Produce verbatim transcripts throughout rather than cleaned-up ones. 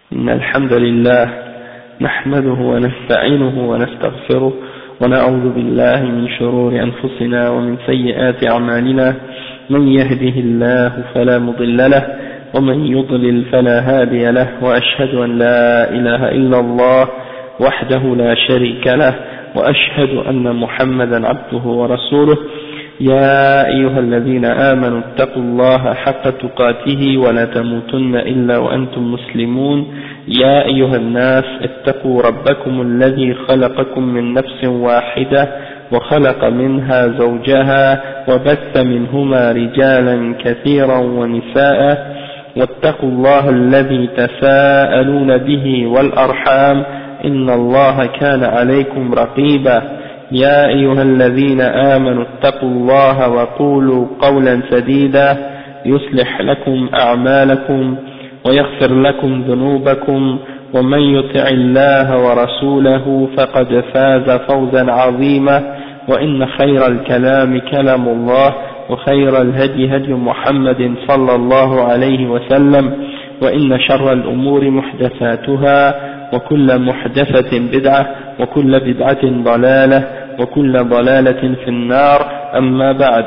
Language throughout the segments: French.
إن الحمد لله نحمده ونستعينه ونستغفره ونعوذ بالله من شرور أنفسنا ومن سيئات أعمالنا من يهده الله فلا مضل له ومن يضلل فلا هادي له وأشهد أن لا إله إلا الله وحده لا شريك له وأشهد أن محمدا عبده ورسوله يا أيها الذين آمنوا اتقوا الله حق تقاته ولا تموتن إلا وأنتم مسلمون يا أيها الناس اتقوا ربكم الذي خلقكم من نفس واحدة وخلق منها زوجها وبث منهما رجالا كثيرا ونساء واتقوا الله الذي تساءلون به والأرحام إن الله كان عليكم رقيبا يا أيها الذين آمنوا اتقوا الله وقولوا قولا سديدا يصلح لكم أعمالكم ويغفر لكم ذنوبكم ومن يطع الله ورسوله فقد فاز فوزا عظيما وإن خير الكلام كلام الله وخير الهدي هدي محمد صلى الله عليه وسلم وإن شر الأمور محدثاتها وكل محدثة بدعة وكل بدعة ضلالة وكل ضلالة في النار أما بعد.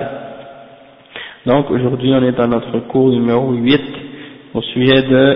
Donc aujourd'hui on est dans notre cours numéro huit au sujet de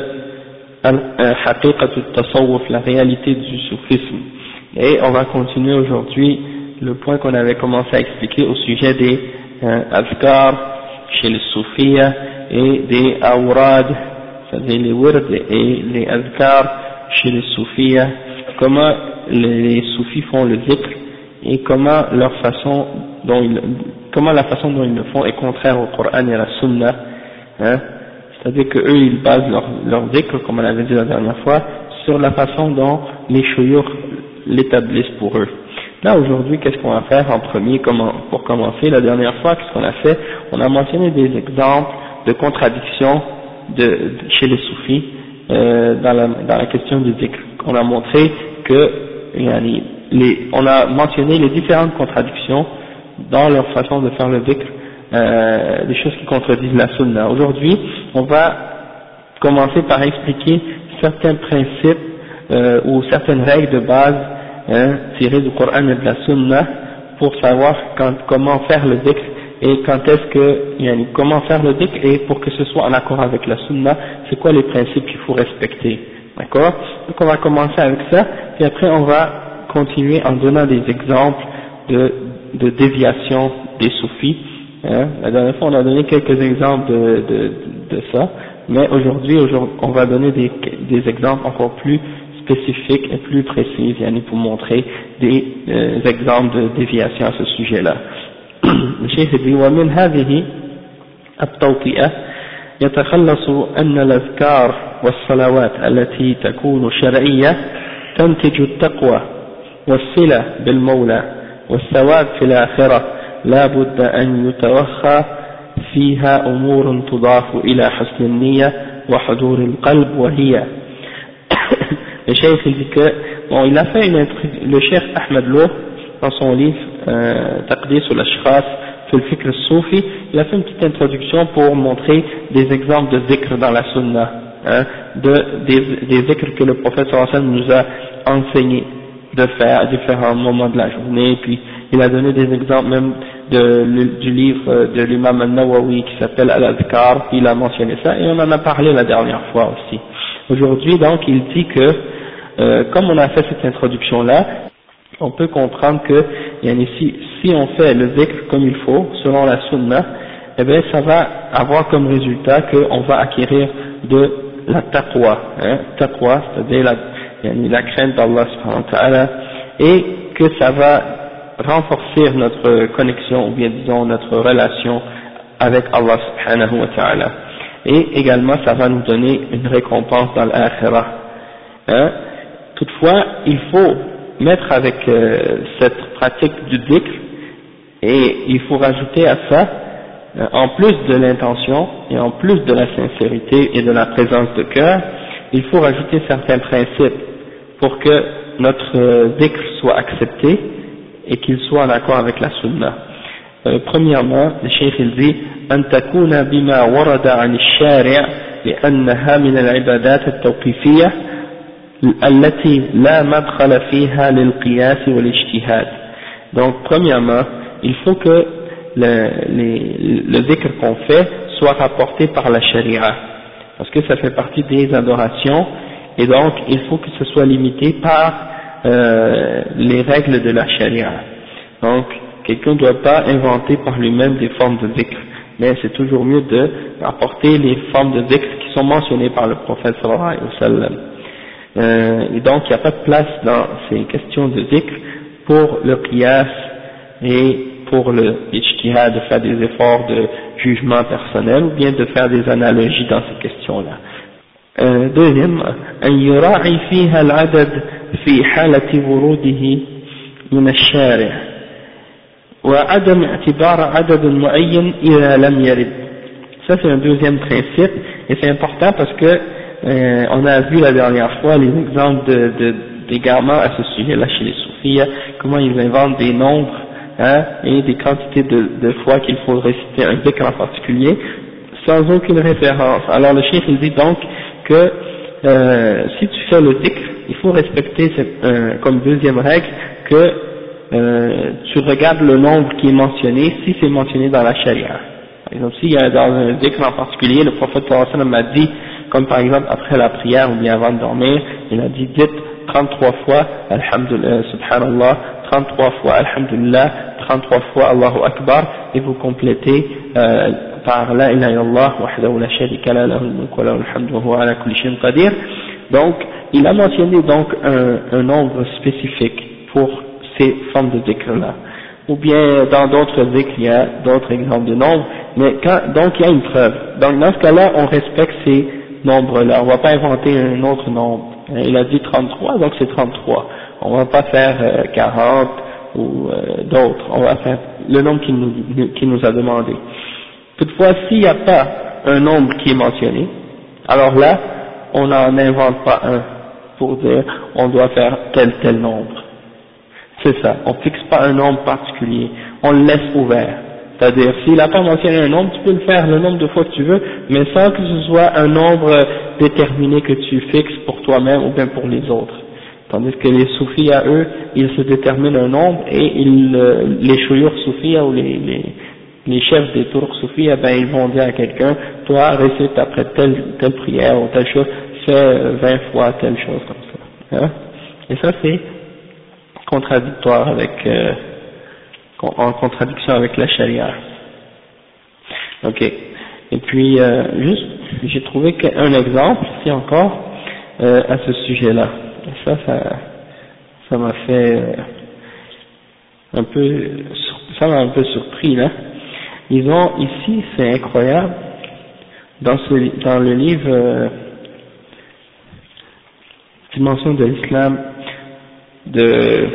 Haqiqat al-Tasawwuf, la réalité du soufisme, et on va continuer aujourd'hui le point qu'on avait commencé à expliquer au sujet des euh, azkar chez les soufis et des awrad, c'est-à-dire les wird et les azkar chez les soufis, comment les soufis font le zikr et comment leur façon dont ils, comment la façon dont ils le font est contraire au Coran et à la Sunna, hein. C'est-à-dire que eux ils basent leur, leur zikr, comme on avait dit la dernière fois, sur la façon dont les shuyukh l'établissent pour eux. Là aujourd'hui, qu'est-ce qu'on va faire en premier comment, pour commencer? La dernière fois, qu'est-ce qu'on a fait? On a mentionné des exemples de contradictions de, de, chez les soufis euh, dans, la, dans la question du zikr. On a montré que yani, les, on a mentionné les différentes contradictions dans leur façon de faire le zikr, euh, des choses qui contredisent la sunna. Aujourd'hui, on va commencer par expliquer certains principes euh, ou certaines règles de base hein, tirées du Coran et de la sunna pour savoir quand, comment faire le zikr et quand est-ce que, yani, comment faire le zikr et pour que ce soit en accord avec la sunna, c'est quoi les principes qu'il faut respecter. D'accord? Donc on va commencer avec ça, puis après on va continuer en donnant des exemples de, de déviation des soufis. Hein. La dernière fois on a donné quelques exemples de, de, de ça, mais aujourd'hui on va donner des, des exemples encore plus spécifiques et plus précis, yani pour montrer des euh, exemples de déviation à ce sujet-là. Le cheikh dit ومن هذه التوطئة يتخلص أن الأذكار والصلوات التي تكون شرعية تنتج التقوى والصلة بالمولى والثواب في الآخرة لا بد أن يتوخى فيها أمور تضاف إلى حسن النية وحضور القلب وهي le cheikh il dit que bon il a fait une le cheikh Ahmed Loh dans son livre euh, Taqdis al-Ashkhas في الفكر الصوفي, il a fait une petite introduction pour montrer des exemples de zikr dans la sunna, hein, de, des, des zikr que le prophète sallallahu alayhi wa sallam nous a enseigné de faire à différents moments de la journée, puis il a donné des exemples même de, du livre de l'imam al-Nawawi qui s'appelle Al-Adhkar, il a mentionné ça, et on en a parlé la dernière fois aussi. Aujourd'hui donc il dit que, euh, comme on a fait cette introduction là, on peut comprendre que si, si on fait le zikr comme il faut, selon la sunna, eh bien ça va avoir comme résultat qu'on va acquérir de la taqwa, hein, taqwa, c'est-à-dire la, la crainte d'Allah subhanahu wa ta'ala, et que ça va renforcer notre connexion, ou bien disons notre relation avec Allah subhanahu wa ta'ala. Et également ça va nous donner une récompense dans l'akhirah. Hein. Toutefois, il faut mettre avec euh, cette pratique du dhikr, et il faut rajouter à ça, euh, en plus de l'intention et en plus de la sincérité et de la présence de cœur, il faut rajouter certains principes pour que notre euh, dhikr soit accepté et qu'il soit en accord avec la sunna. Euh, premièrement, le cheikh il dit أن تكون بما ورد عن الشارع لأنها من العبادات التوقيفية التي لا مدخل فيها للقياس والاجتهاد. Donc premièrement, il faut que le, les, le dhikr qu'on fait soit rapporté par la charia, parce que ça fait partie des adorations, et donc il faut que ce soit limité par euh, les règles de la charia. Donc quelqu'un ne doit pas inventer par lui-même des formes de dhikr, mais c'est toujours mieux de rapporter les formes de dhikr qui sont mentionnées par le prophète sallallahu alayhi wa sallam. Euh, et donc il n'y a pas de place dans ces questions de dhikr pour le qiyas et pour le ijtihad, de faire des efforts de jugement personnel ou bien de faire des analogies dans ces questions-là. Euh, deuxième, أن يراعي فيها العدد في حالة وروده من الشارع وعدم اعتبار عدد معين إذا لم يرد. Ça c'est un deuxième principe et c'est important parce que euh, on a vu la dernière fois les exemples de, de, d'égarements à ce sujet-là chez les soufis, comment ils inventent des nombres hein, et des quantités de, de fois qu'il faut réciter un dhikr en particulier sans aucune référence. Alors le cheikh il dit donc que euh, si tu fais le dhikr, il faut respecter cette, euh, comme deuxième règle que euh, tu regardes le nombre qui est mentionné si c'est mentionné dans la charia. Par exemple, s'il y a dans un dhikr en particulier, le prophète sallallahu alayhi wa sallam a dit, comme par exemple après la prière ou bien avant de dormir, il a dit dites trente-trois fois Alhamdulillah, Subhanallah, trente-trois fois Alhamdulillah, trente-trois fois Allahu Akbar, et vous complétez euh, par La ilaha illallah wahdahu la sharika lah lahul mulku wa lahul hamdu wa huwa ala kulli shay'in qadir. Donc, il a mentionné donc un, un nombre spécifique pour ces formes de dhikr-là. Ou bien dans d'autres dhikr, il y a d'autres exemples de nombres, mais quand, donc il y a une preuve. Donc dans ce cas-là, on respecte ces nombres-là, on ne va pas inventer un autre nombre. Il a dit trente-trois, donc c'est trente-trois. On ne va pas faire euh, quarante ou euh, d'autres, on va faire le nombre qu'il nous, qu'il nous a demandé. Toutefois, s'il n'y a pas un nombre qui est mentionné, alors là, on n'en invente pas un pour dire on doit faire tel tel nombre. C'est ça, on ne fixe pas un nombre particulier, on le laisse ouvert. C'est-à-dire, s'il n'a pas mentionné un nombre, tu peux le faire le nombre de fois que tu veux, mais sans que ce soit un nombre déterminé que tu fixes pour toi-même ou bien pour les autres. Tandis que les soufis à eux, ils se déterminent un nombre et ils, les chouyours soufis ou les, les, les chefs des tours soufis, eh ben, ils vont dire à quelqu'un, toi récite après telle, telle prière ou telle chose, fais vingt fois telle chose comme ça. Hein? Et ça c'est contradictoire avec, euh, en contradiction avec la charia. Ok. Et puis, euh, juste, j'ai trouvé un exemple, ici encore, euh, à ce sujet-là. Et ça, ça, ça m'a fait euh, un peu, ça m'a un peu surpris, là. Ils ont, ici, c'est incroyable, dans ce, dans le livre, euh, Dimension de l'Islam, de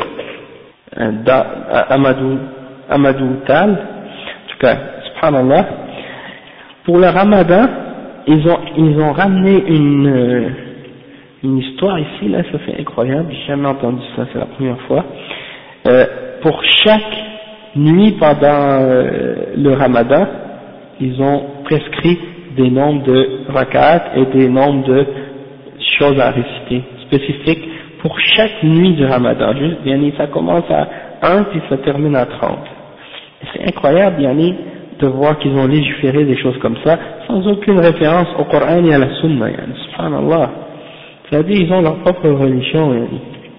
Amadou, Amadou Tal, en tout cas, subhanallah, pour le ramadan, ils ont, ils ont ramené une, une histoire ici, là, ça fait incroyable, j'ai jamais entendu ça, c'est la première fois. Euh, pour chaque nuit pendant euh, le ramadan, ils ont prescrit des nombres de rak'at et des nombres de choses à réciter spécifiques pour chaque nuit du ramadan. Juste, yani, ça commence à un puis ça termine à trente. C'est incroyable, yani, de voir qu'ils ont légiféré des choses comme ça, sans aucune référence au Coran et à la Sunna, yani, subhanallah. C'est-à-dire, ils ont leur propre religion, yani.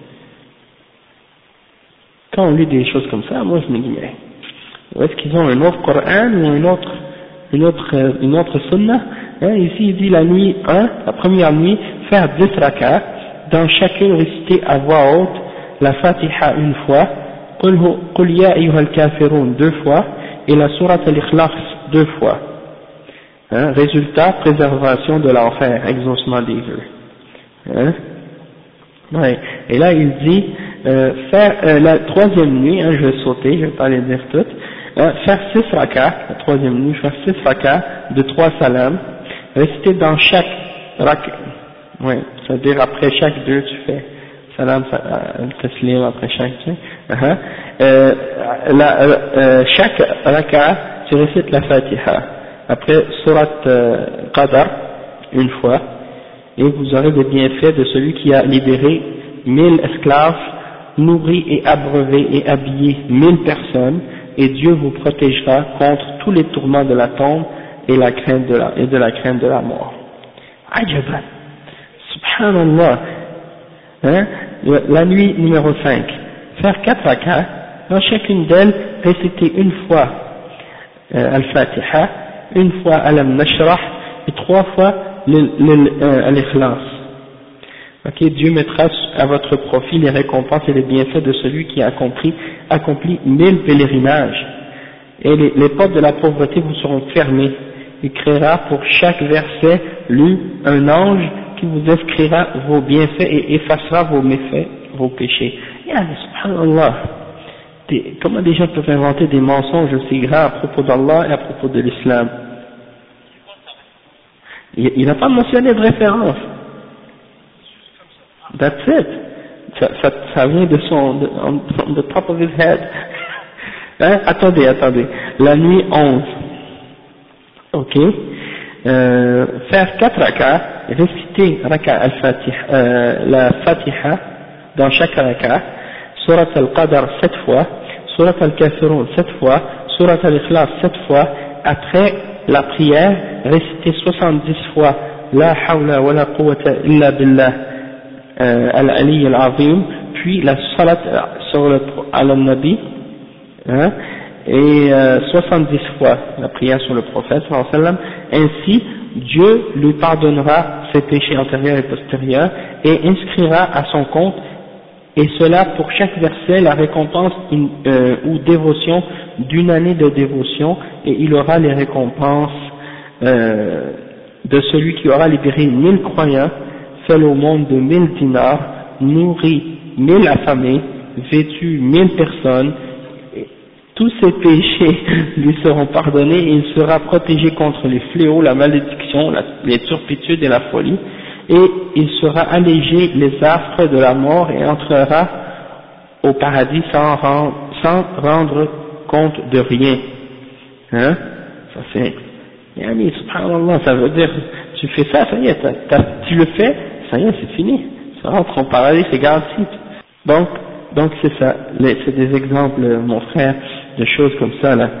Quand on lit des choses comme ça, moi je me dis, mais, est-ce qu'ils ont un autre Coran ou un autre, une autre, une autre Sunna? Hein, ici, il dit la nuit un, la première nuit, faire dix rak'at, dans chacune réciter à voix haute la Fatiha une fois, Qul ya ayyuhal kafirun deux fois, et la sourate al-Ikhlas deux fois. Hein, résultat, préservation de l'enfer, exaucement des vœux. Hein, ouais. Et là il dit, euh, faire euh, la troisième nuit, hein, je vais sauter, je vais pas les dire toutes, hein, faire six rak'at, la troisième nuit, faire six rak'at de trois salams, réciter dans chaque rak'at, ouais, c'est-à-dire après chaque deux tu fais salam, taslim après chaque, tu sais, uh-huh. euh, la, euh, chaque rak'at tu récites la Fatiha, après surat euh, Qadar une fois, et vous aurez des bienfaits de celui qui a libéré mille esclaves, nourri et abreuvé et habillé mille personnes, et Dieu vous protégera contre tous les tourments de la tombe et, la crainte de la, et de la crainte de la mort. Ajaban, subhanallah, hein, la nuit numéro cinq, faire quatre rak'ahs, dans chacune d'elles réciter une fois euh, Al-Fatiha, une fois Alam Nashrah et trois fois Al-Ikhlas. Ok, Dieu mettra à votre profit les récompenses et les bienfaits de celui qui a accompli, accompli mille pèlerinages. Et les, les portes de la pauvreté vous seront fermées. Il créera pour chaque verset lu un ange qui vous inscrira vos bienfaits et effacera vos méfaits, vos péchés. Ya, subhanallah, des, comment des gens peuvent inventer des mensonges aussi grands à propos d'Allah et à propos de l'islam? Il n'a pas mentionné de référence. That's it. Ça, ça, ça vient de son, de, on, from the top of his head. Hein? Attendez, attendez. La nuit onze. Ok. Euh, faire quatre rak'ahs, réciter raka al-Fatiha, euh, la Fatiha dans chaque raka, surat al-Qadr sept fois, surat al-Kafirun sept fois, surat al-Ikhlas sept fois. Après la prière, réciter soixante-dix fois la hawla wa la quwwata illa billah euh, al-Ali al-Azim, puis la salat sur le al-Nabi, hein, et euh, soixante-dix fois la prière sur le prophète sallallahu alayhi wa sallam. Ainsi Dieu lui pardonnera ses péchés antérieurs et postérieurs et inscrira à son compte, et cela pour chaque verset, la récompense in, euh, ou dévotion d'une année de dévotion, et il aura les récompenses euh, de celui qui aura libéré mille croyants, fait l'aumône de mille dinars, nourri mille affamés, vêtu mille personnes. Tous ses péchés lui seront pardonnés et il sera protégé contre les fléaux, la malédiction, la, les turpitudes et la folie, et il sera allégé les affres de la mort et entrera au paradis sans rendre, sans rendre compte de rien. Hein? Ça c'est, yani, subhanallah, ça veut dire, tu fais ça, ça y est, t'as, t'as, tu le fais, ça y est, c'est fini, ça rentre au paradis, c'est garanti. Donc, donc c'est ça, c'est des exemples, mon frère, de choses comme ça là.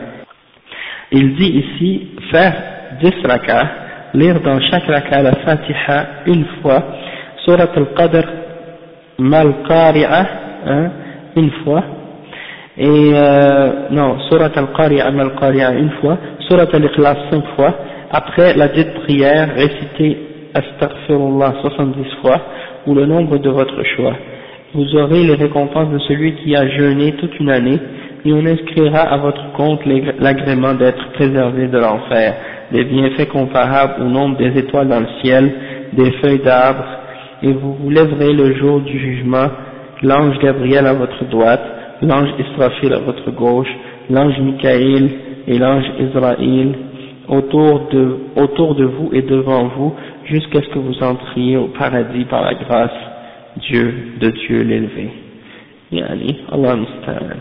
Il dit ici, faire dix rak'ahs, lire dans chaque rak'ah la Fatiha une fois, surat al-Qadr mal qari'ah, hein, une fois, et euh, non, surat al-Qari'ah mal qari'ah une fois, surat al-Ikhlas cinq fois. Après la dite prière, récitez astaghfirullah soixante-dix fois, ou le nombre de votre choix. Vous aurez les récompenses de celui qui a jeûné toute une année, et on inscrira à votre compte l'agrément d'être préservé de l'enfer, des bienfaits comparables au nombre des étoiles dans le ciel, des feuilles d'arbres, et vous vous lèverez le jour du jugement, l'ange Gabriel à votre droite, l'ange Israfil à votre gauche, l'ange Michaël et l'ange Israël autour de, autour de vous et devant vous, jusqu'à ce que vous entriez au paradis par la grâce Dieu, de Dieu l'élevé. Yani, Allah musta'an.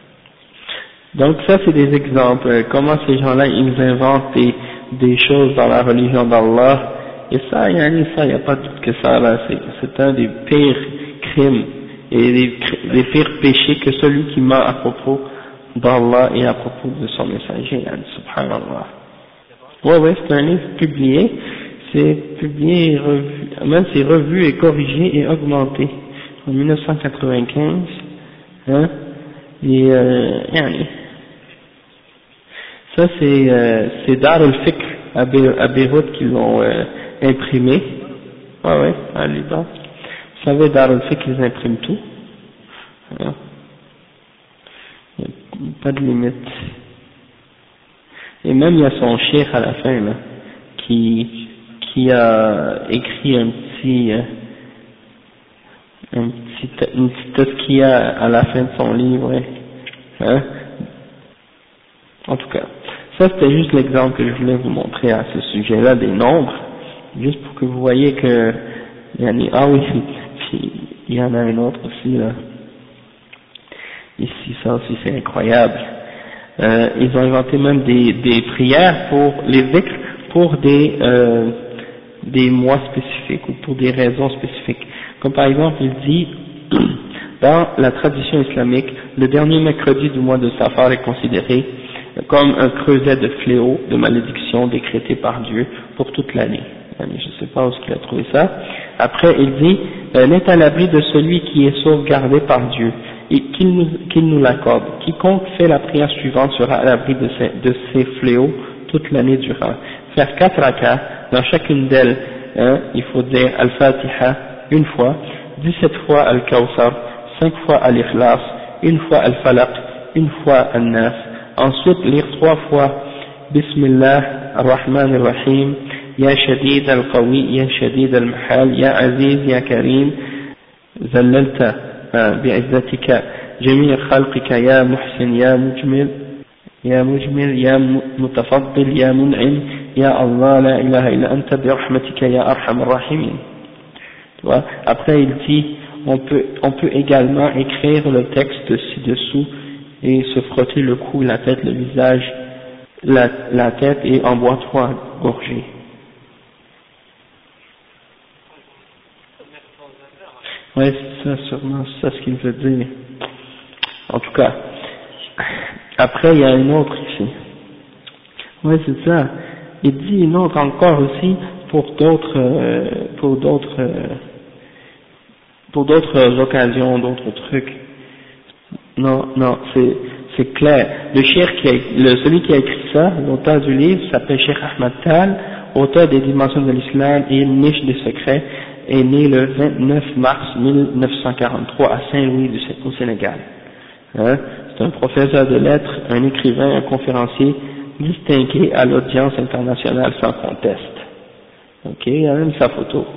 Donc ça c'est des exemples, comment ces gens-là ils inventent des, des choses dans la religion d'Allah, et ça, yani, ça, il n'y a pas de doute que ça là, c'est un des pires crimes, et des, des pires péchés que celui qui ment à propos d'Allah et à propos de son messager, yani, subhanallah. Ouais, ouais, c'est un livre publié, c'est publié et revu, même c'est revu et corrigé et augmenté en mille neuf cent quatre-vingt-quinze, hein, et euh, yani, ça c'est euh, c'est Dar al-Fikr à, Be à Beyrouth qui l'ont euh, imprimé, ouais ouais, à Liban. Vous savez, Dar al-Fikr ils impriment tout, hein. Il n'y a pas de limite. Et même il y a son cheikh à la fin là, qui qui a écrit un petit euh, un petit une petite tazkiya à la fin de son livre, hein. En tout cas, ça c'était juste l'exemple que je voulais vous montrer à ce sujet-là des nombres, juste pour que vous voyez que il y en a, ah oui, puis il y en a un autre aussi là. Ici, ça aussi c'est incroyable. Euh, ils ont inventé même des, des prières pour les dhikr, pour des, euh, des mois spécifiques ou pour des raisons spécifiques. Comme par exemple, il dit, dans la tradition islamique, le dernier mercredi du mois de Safar est considéré comme un creuset de fléaux, de malédiction décrété par Dieu pour toute l'année. Je ne sais pas où est-ce qu'il a trouvé ça. Après, il dit, euh, n'est à l'abri de celui qui est sauvegardé par Dieu, et qu'il nous, qu'il nous l'accorde. Quiconque fait la prière suivante sera à l'abri de ces, de ces fléaux toute l'année durant. Faire quatre rakas, dans chacune d'elles, hein, il faut dire Al-Fatiha une fois, dix-sept fois Al-Kawthar, cinq fois Al-Ikhlas, une fois Al-Falaq, une fois Al-Nas. Ensuite, lire trois fois Bismillah ar-Rahman ar-Rahim, Ya Shadid al-Qawi, Ya Shadid al-Mahal, Ya Aziz, Ya Karim, Zallalta bi'izzatika jami' khalqika, Ya Muhsin, Ya Mujmil, Ya Mujmil, Ya Mutafaddil, Ya Mun'im, Ya Allah, La ilaha illa anta bi rahmatika, Ya Arham ar-Rahimin. Tu vois, après il dit, on peut, on peut également écrire le texte ci-dessous et se frotter le cou, la tête, le visage, la, la tête et en boire trois gorgées. Ouais, c'est ça, sûrement, c'est ça ce qu'il veut dire. En tout cas, après il y a une autre ici. Ouais, c'est ça. Il dit une autre encore aussi pour d'autres, euh, pour d'autres, euh, pour d'autres occasions, d'autres trucs. Non, non, c'est, c'est clair. Le cheikh qui a, le, celui qui a écrit ça, l'auteur du livre, s'appelle Cheikh Ahmad Tal, auteur des dimensions de l'islam et niche des secrets, est né le vingt-neuf mars mille neuf cent quarante-trois à Saint-Louis au Sénégal. Hein? C'est un professeur de lettres, un écrivain, un conférencier distingué à l'audience internationale sans conteste. Ok, il y a même sa photo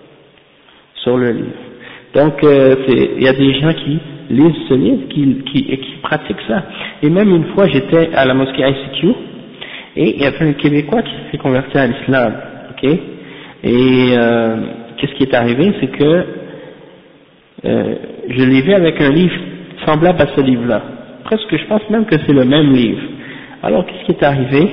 sur le livre. Donc, euh, il y a des gens qui lisent ce livre, qui, qui, qui pratiquent ça. Et même une fois, j'étais à la mosquée I C Q, et il y avait un Québécois qui s'est converti à l'islam, ok. Et euh, qu'est-ce qui est arrivé, c'est que euh, je l'ai vu avec un livre semblable à ce livre-là. Presque, je pense même que c'est le même livre. Alors, qu'est-ce qui est arrivé?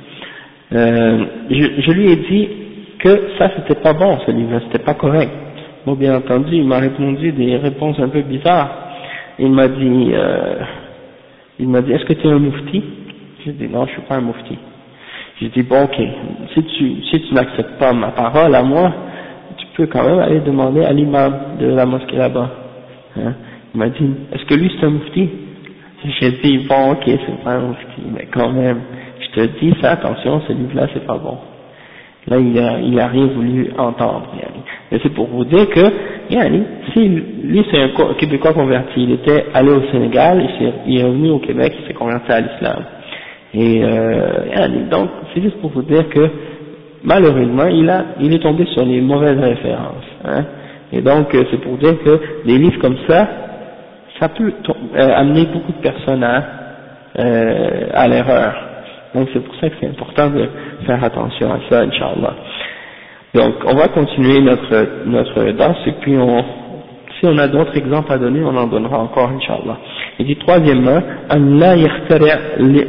euh, je, je lui ai dit que ça, c'était pas bon, ce livre-là, c'était pas correct. Bon, bien entendu, il m'a répondu des réponses un peu bizarres. Il m'a dit, euh, il m'a dit, est-ce que tu es un moufti? J'ai dit, non, je suis pas un moufti. J'ai dit, bon, ok, si tu, si tu n'acceptes pas ma parole à moi, tu peux quand même aller demander à l'imam de la mosquée là-bas. Hein? Il m'a dit, est-ce que lui c'est un moufti? J'ai dit, bon, ok, c'est pas un moufti, mais quand même, je te dis, fais attention, ce livre-là, c'est pas bon. Là, il a, il a rien voulu entendre. Yani. Mais c'est pour vous dire que, yani, si lui c'est un Québécois converti, il était allé au Sénégal, il, il est revenu au Québec, il s'est converti à l'islam. Et euh, yani, donc, c'est juste pour vous dire que, malheureusement, il a, il est tombé sur les mauvaises références. Hein. Et donc, c'est pour dire que des livres comme ça, ça peut euh, amener beaucoup de personnes à, euh, à l'erreur. Donc c'est pour ça que c'est important de faire attention à ça, Inch'Allah. Donc on va continuer notre, notre danse et puis on, si on a d'autres exemples à donner, on en donnera encore, Inch'Allah. Il dit troisièmement, أن لا يخترع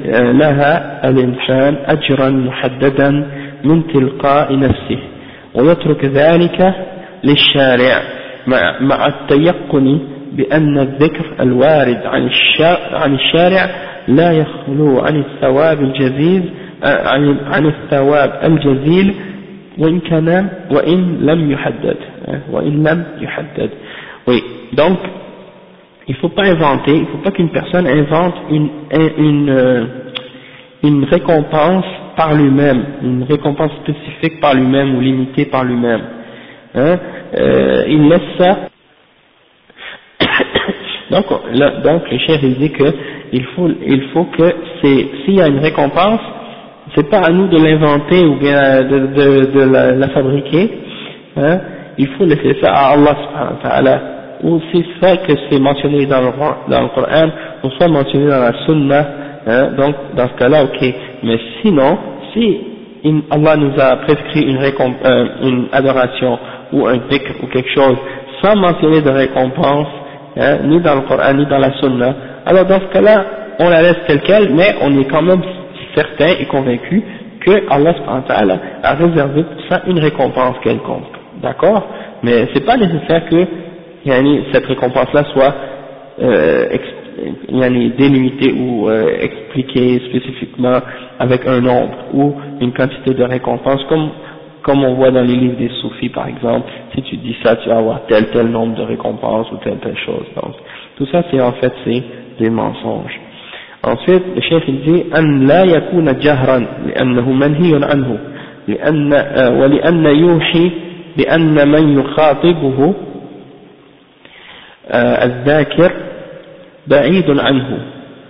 لها الإنسان أجرا محددا من تلقاء نفسه ويترك ذلك للشارع مع, مع التيقن بأن الذكر الوارد عن, عن الشارع لا يخلو عن الثواب الجزيل عن, عن الثواب الجزيل وإن كان وإن لم يحدد وإن لم يحدد. Oui, donc il ne faut pas inventer, il ne faut pas qu'une personne invente une, une, une récompense par lui-même, une récompense spécifique par lui-même ou limitée par lui-même. Hein, euh, il laisse ça. Donc, là, donc le chef il dit que il faut, il faut que c'est, s'il y a une récompense, c'est pas à nous de l'inventer ou bien de, de, de la, la fabriquer, hein, il faut laisser ça à Allah subhanahu wa ta'ala, ou si c'est que c'est mentionné dans le, dans le Coran, ou soit mentionné dans la Sunna, hein, donc dans ce cas-là, ok, mais sinon, si in, Allah nous a prescrit une, euh, une adoration ou un dhikr ou quelque chose sans mentionner de récompense, hein, ni dans le Coran ni dans la Sunna, alors dans ce cas-là on la laisse telle quelle, mais on est quand même certain et convaincu que Allah subhanahu wa ta'ala a réservé pour ça une récompense quelconque, d'accord? Mais c'est pas nécessaire que yani, cette récompense-là soit euh, yani, délimitée ou euh, expliquée spécifiquement avec un nombre ou une quantité de récompense, comme comme on voit dans les livres des soufis par exemple. Si tu dis ça, tu vas avoir tel tel nombre de récompenses ou telle telle chose. Donc tout ça, c'est en fait c'est des mensonges. Ensuite, le chef il dit أن لا يكون جهرا لأنه منهي عنه لأن ولأن يوحي بأن من يخاطبه الذاكر بعيد عنه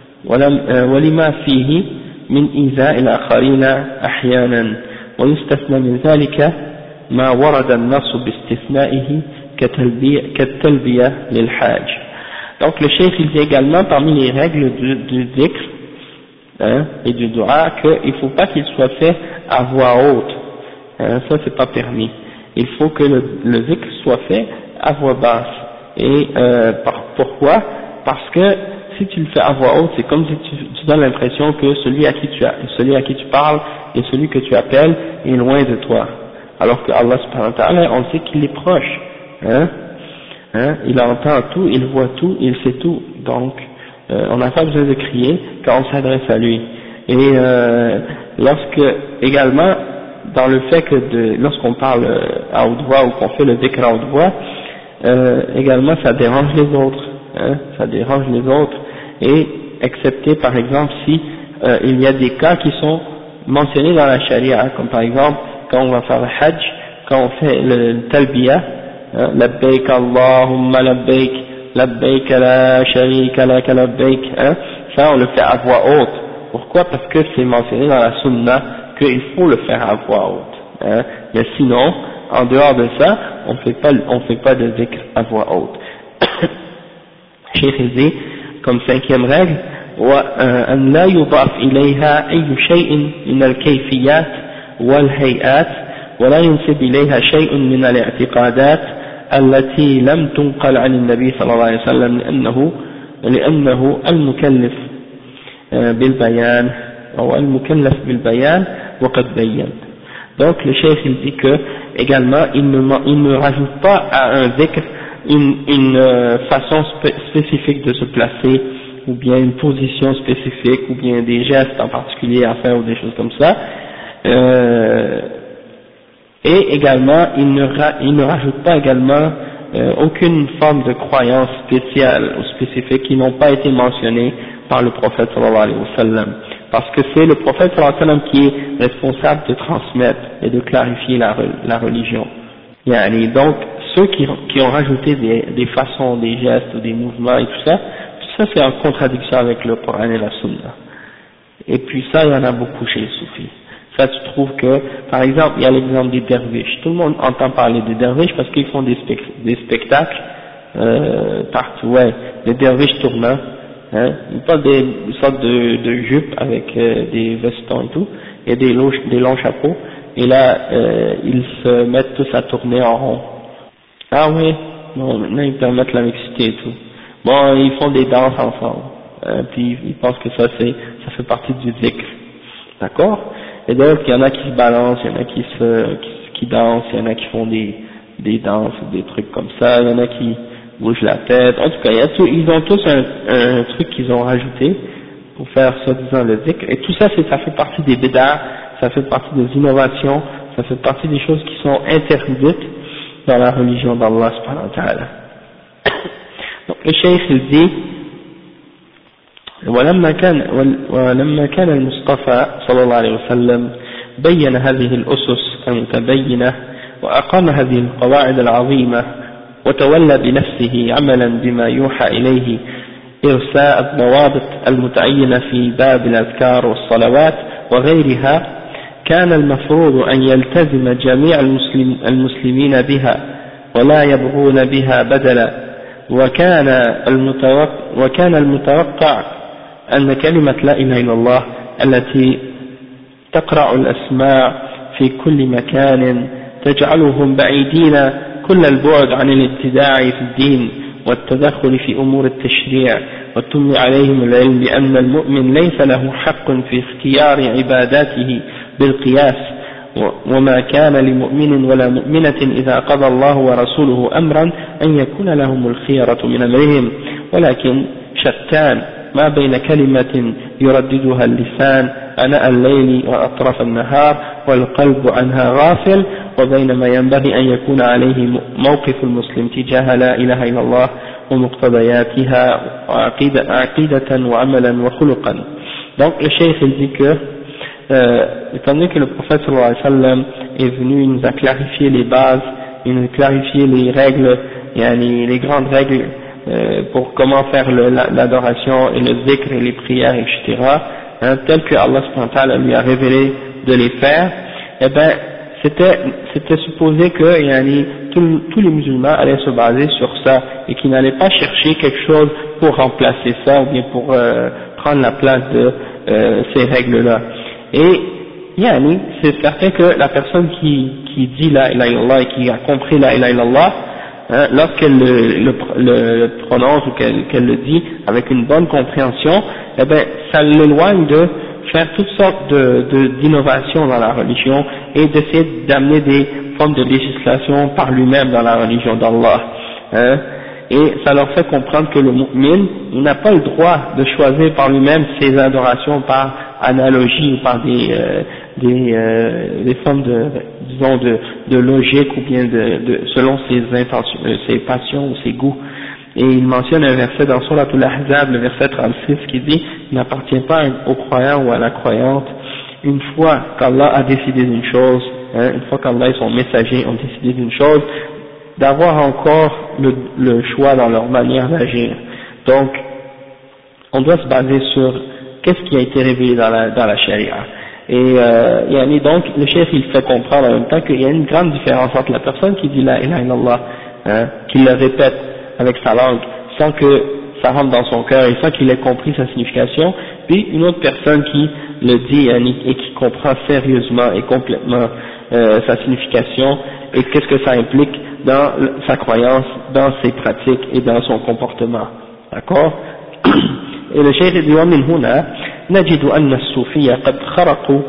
ولما فيه من إيذاء الآخرين أحيانا ويستثنى من ذلك ما ورد النص باستثنائه كالتلبية للحاج. Donc le cheikh il dit également parmi les règles du, du dhikr hein, et du dua qu'il ne faut pas qu'il soit fait à voix haute, hein, ça c'est pas permis. Il faut que le, le dhikr soit fait à voix basse. Et euh, par, pourquoi? Parce que si tu le fais à voix haute, c'est comme si tu, tu donnes l'impression que celui à qui tu as, celui à qui tu parles et celui que tu appelles est loin de toi. Alors que Allah subhanahu wa ta'ala, on sait qu'il est proche, hein. Hein, il entend tout, il voit tout, il sait tout, donc euh, on n'a pas besoin de crier quand on s'adresse à lui. Et euh, lorsque également dans le fait que de, lorsqu'on parle à haute voix ou qu'on fait le dhikr à haute voix, euh, également ça dérange les autres, hein, ça dérange les autres, et excepté par exemple si euh, il y a des cas qui sont mentionnés dans la charia, comme par exemple quand on va faire le hajj, quand on fait le, le talbiya, labbaik Allahumma labbaik labbaik la sharika laka labbaik, hein, ça on le fait à voix haute. Pourquoi? Parce que c'est mentionné dans la sunna qu'il faut le faire à voix haute, hein. Mais sinon en dehors de ça on fait pas on fait pas de dhikr à voix haute. Cheikh dit comme cinquième règle وأن لا يضاف إليها أي شيء من الكيفيات والهيئات ولا ينسب إليها شيء من الاعتقادات التي لم تنقل عن النبي صلى الله عليه وسلم لأنه لأنه المكلف بالبيان أو المكلف بالبيان وقد بين. Donc le cheikh il dit que également il ne, il ne rajoute pas à un dhikr une, une façon spé spécifique de se placer ou bien une position spécifique ou bien des gestes en particulier à faire ou des choses comme ça. Euh, et également il ne, ra, il ne rajoute pas également euh, aucune forme de croyance spéciale ou spécifique qui n'ont pas été mentionnées par le prophète sallallahu alayhi wa sallam, parce que c'est le prophète sallallahu alayhi wa sallam qui est responsable de transmettre et de clarifier la, la religion. Yani, donc ceux qui, qui ont rajouté des, des façons, des gestes ou des mouvements et tout ça, tout ça c'est en contradiction avec le Coran et la Sunna. Et puis ça il y en a beaucoup chez les soufis. Ça, tu trouves que, par exemple, il y a l'exemple des derviches. Tout le monde entend parler des derviches parce qu'ils font des, spect des spectacles euh, partout, ouais, des derviches tournants, hein. Ils portent des, des sortes de, de jupes avec euh, des vestons et tout, et des, longs, des longs chapeaux, et là, euh, ils se mettent tous à tourner en rond. Ah oui, bon, maintenant ils permettent la mixité et tout. Bon, ils font des danses ensemble, hein, puis ils pensent que ça, c'est, ça fait partie du dhikr, d'accord? Et donc, il y en a qui se balancent, il y en a qui se, qui, qui dansent, il y en a qui font des, des danses ou des trucs comme ça, il y en a qui bougent la tête. En tout cas, il y a tout, ils ont tous un, un truc qu'ils ont rajouté pour faire soi-disant le dhikr. Et tout ça, c'est, ça fait partie des bid'ah, ça fait partie des innovations, ça fait partie des choses qui sont interdites dans la religion d'Allah subhanahu wa ta'ala. Donc, le cheikh, il dit, ولما كان ولما كان المصطفى صلى الله عليه وسلم بين هذه الأسس المتبينة وأقام هذه القواعد العظيمة وتولى بنفسه عملا بما يوحى إليه إرساء الضوابط المتعينة في باب الأذكار والصلوات وغيرها، كان المفروض أن يلتزم جميع المسلم المسلمين بها ولا يبغون بها بدلا. وكان المتوقع, وكان المتوقع أن كلمة لا إله إلا الله التي تقرع الأسماع في كل مكان تجعلهم بعيدين كل البعد عن الابتداع في الدين والتدخل في أمور التشريع، وتملي عليهم العلم بأن المؤمن ليس له حق في اختيار عباداته بالقياس وما كان لمؤمن ولا مؤمنة إذا قضى الله ورسوله أمرا أن يكون لهم الخيرة من أمرهم ولكن شتان ما بين كلمة يرددها اللسان أناء الليل وأطراف النهار والقلب عنها غافل وبين ما ينبغي أن يكون عليه موقف المسلم تجاه لا إله إلا الله ومقتضياتها عقيدة وعملا وخلقا. Donc le cheikh il dit que euh, étant donné que le prophète sallallahu alayhi wa sallam est venu, il nous a clarifié les bases, il nous a clarifié les règles, yani les grandes règles euh, pour comment faire le, la, l'adoration et le zikr et les prières, et cetera, hein, tel que Allah subhanahu wa ta'ala lui a révélé de les faire, eh ben c'était c'était supposé que yani, tous, tous les musulmans allaient se baser sur ça et qu'ils n'allaient pas chercher quelque chose pour remplacer ça ou bien pour euh, prendre la place de euh, ces règles-là. Et yani, c'est certain que la personne qui, qui dit la ilaha illallah et qui a compris la ilaha illallah, hein, lorsqu'elle le, le, le prononce ou qu'elle, qu'elle le dit avec une bonne compréhension, eh ben ça l'éloigne de faire toutes sortes de, de, d'innovations dans la religion et d'essayer d'amener des formes de législation par lui-même dans la religion d'Allah. Hein, et ça leur fait comprendre que le mu'min, il n'a pas le droit de choisir par lui-même ses adorations par analogie ou par des, euh, des, euh, des formes de, disons, de, de logique ou bien de, de, selon ses intentions, euh, ses passions ou ses goûts. Et il mentionne un verset dans Surat Al-Ahzab, le verset trente-six, qui dit « Il n'appartient pas au croyant ou à la croyante, une fois qu'Allah a décidé d'une chose, hein, une fois qu'Allah et son messager ont décidé d'une chose, d'avoir encore le, le choix dans leur manière d'agir. » Donc, on doit se baser sur qu'est-ce qui a été révélé dans la, dans la charia. Et euh, yani donc, le chef il fait comprendre en même temps qu'il y a une grande différence entre la personne qui dit la ilaha illallah, hein, qui le répète avec sa langue, sans que ça rentre dans son cœur et sans qu'il ait compris sa signification, puis une autre personne qui le dit et qui comprend sérieusement et complètement euh, sa signification et qu'est-ce que ça implique dans sa croyance, dans ses pratiques et dans son comportement. D'accord? Et le cheikh dit ومن هنا نجد أن الصوفية قد خرقوا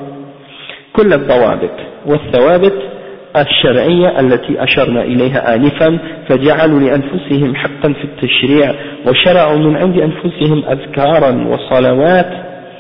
كل الضوابط والثوابت الشرعية التي أشرنا إليها آنفا فجعلوا لأنفسهم حقا في التشريع وشرعوا من عند أنفسهم أذكارا وصلوات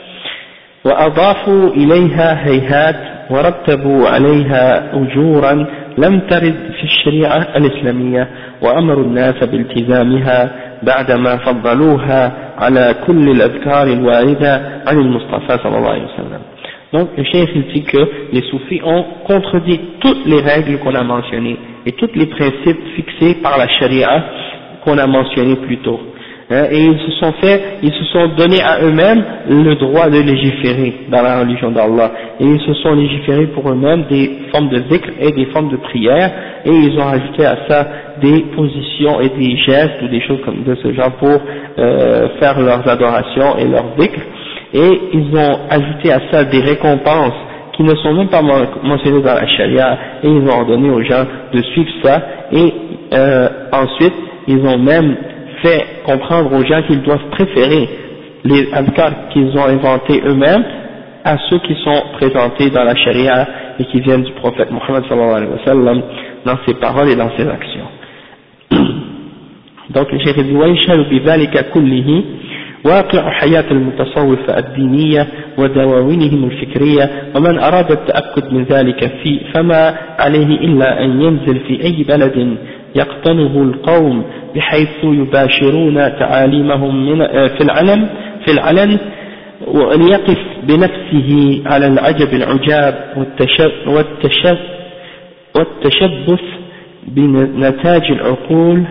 وأضافوا إليها هيهات ورتبوا عليها أجورا لم ترد في الشريعة الإسلامية وأمروا الناس بالتزامها بعدما فضلوها على كل الأذكار الواردة عن المصطفى صلى الله عليه وسلم. Donc le cheikh il dit que les soufis ont contredit toutes les règles qu'on a mentionnées et tous les principes fixés par la charia qu'on a mentionnés plus tôt. Hein, et ils se sont fait, ils se sont donné à eux-mêmes le droit de légiférer dans la religion d'Allah. Et ils se sont légiférés pour eux-mêmes des formes de dhikr et des formes de prière, et ils ont ajouté à ça des positions et des gestes ou des choses comme de ce genre pour euh, faire leurs adorations et leurs dhikr. Et ils ont ajouté à ça des récompenses qui ne sont même pas mentionnées dans la charia, et ils ont ordonné aux gens de suivre ça, et euh, ensuite ils ont même fait comprendre aux gens qu'ils doivent préférer les adhkar qu'ils ont inventés eux-mêmes à ceux qui sont présentés dans la charia et qui viennent du prophète Mohammed sallallahu alayhi wa sallam dans ses paroles et dans ses actions. Donc le cheikh dit ويشهد بذلك كله واقع حياة المتصوفة الدينية ودواوينهم الفكرية ومن أراد التأكد من ذلك في فما عليه إلا أن ينزل في أي بلد يقتنه القوم بحيث يباشرون تعاليمهم من في العلن في العلن وأن يقف بنفسه على العجب العجاب والتشبث والتشبث بنتاج العقول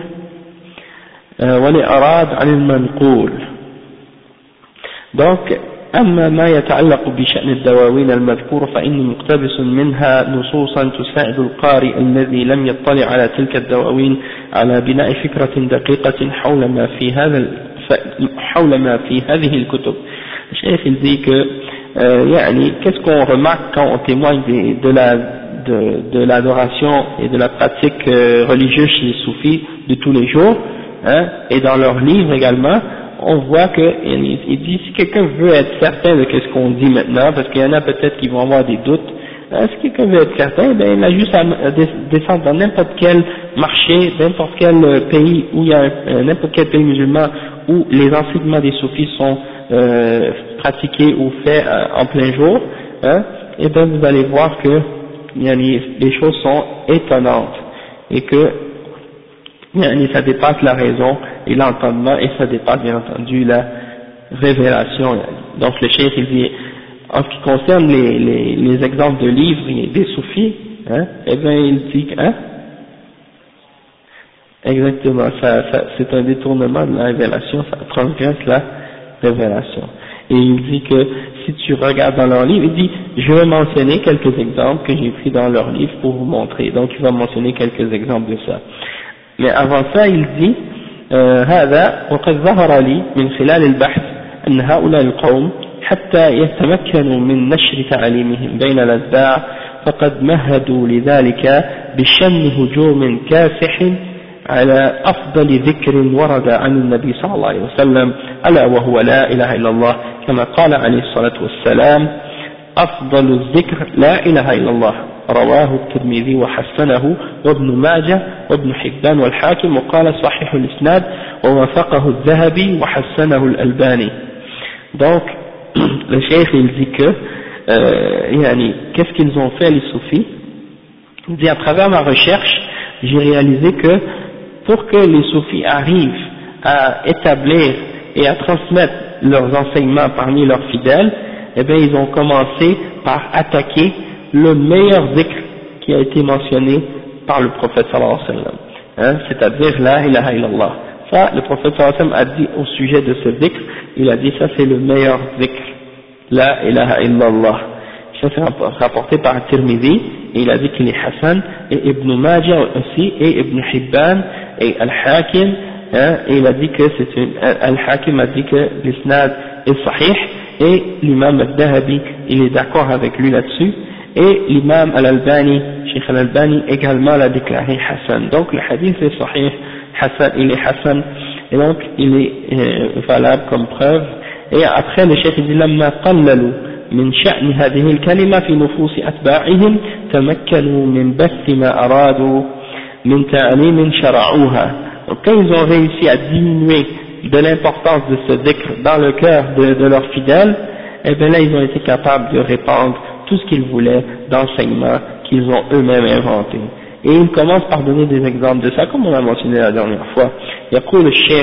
والإعراض عن المنقول. Donc, أما ما يتعلق بشأن الدواوين المذكورة فإني مقتبس منها نصوصا تساعد القارئ الذي لم يطلع على تلك الدواوين على بناء فكرة دقيقة حول ما في هذا حول ما في هذه الكتب. الشيخ dit que euh, يعني, qu'est-ce qu'on remarque quand on témoigne de, de la de, de l'adoration et de la pratique euh, religieuse chez les soufis de tous les jours, hein, et dans leurs livres également, on voit que, il, il dit, si quelqu'un veut être certain de ce qu'on dit maintenant, parce qu'il y en a peut-être qui vont avoir des doutes, hein, si quelqu'un veut être certain, ben, il a juste à descendre dans n'importe quel marché, n'importe quel pays où il y a un, n'importe quel pays musulman où les enseignements des soufis sont euh, pratiqués ou faits euh, en plein jour, hein, et ben vous allez voir que les choses sont étonnantes et que ça dépasse la raison et l'entendement et ça dépasse bien entendu la révélation. Donc le cheikh il dit, en ce qui concerne les, les, les exemples de livres des soufis, hein, eh bien il dit, hein, exactement, ça, ça, c'est un détournement de la révélation, ça transgresse la révélation. Et il dit que si tu regardes dans leur livre, il dit, je vais mentionner quelques exemples que j'ai pris dans leur livre pour vous montrer. Donc il va mentionner quelques exemples de ça. Mais avant ça, il dit, هذا وقد ظهر لي من خلال البحث أن هؤلاء القوم حتى يتمكنوا من نشر تعليمهم بين الأتباع فقد مهدوا لذلك بشن هجوم كاسح على أفضل ذكر ورد عن النبي صلى الله عليه وسلم ألا وهو لا إله إلا الله كما قال عليه الصلاة والسلام أفضل الذكر لا إله إلا الله رواه الترمذي وحسنه وابن ماجه وابن حبان والحاكم وقال صحيح الإسناد ووثقه الذهبي وحسنه الألباني. Donc le cheikh il dit que euh, yani, qu'est-ce qu'ils ont fait les soufis? Il dit à travers ma recherche j'ai réalisé que pour que les soufis arrivent à établir et à transmettre leurs enseignements parmi leurs fidèles, eh bien ils ont commencé par attaquer le meilleur dhikr qui a été mentionné par le prophète sallallahu alayhi wa sallam, hein, c'est-à-dire la ilaha illallah. Ça, le prophète sallallahu alayhi wa sallam a dit au sujet de ce dhikr, il a dit ça c'est le meilleur dhikr, la ilaha illallah. Ça c'est rapporté par Tirmidhi, et il a dit qu'il est Hassan, et Ibn Majah aussi, et Ibn Hibban, et Al-Hakim, hein, et il a dit que c'est une, Al-Hakim a dit que l'isnad est sahih, et l'imam Al-Dahabi, il est d'accord avec lui là-dessus, et l'imam Al-Albani, Cheikh Al-Albani également l'a déclaré Hassan. Donc le hadith est sahih, Hassan, il est Hassan, et donc il est euh, valable comme preuve. Et après le cheikh dit لما قللوا من شأن هذه الكلمة في نفوس أتباعهم تمكنوا من بث ما أرادوا من تعليم شرعوها. Donc quand ils ont réussi à diminuer de l'importance de ce dhikr dans le cœur de, de leurs fidèles, et bien là ils ont été capables de répandre tout ce qu'ils voulaient d'enseignements qu'ils ont eux-mêmes inventés. Et ils commencent par donner des exemples de ça, comme on a mentionné la dernière fois. يقول الشيخ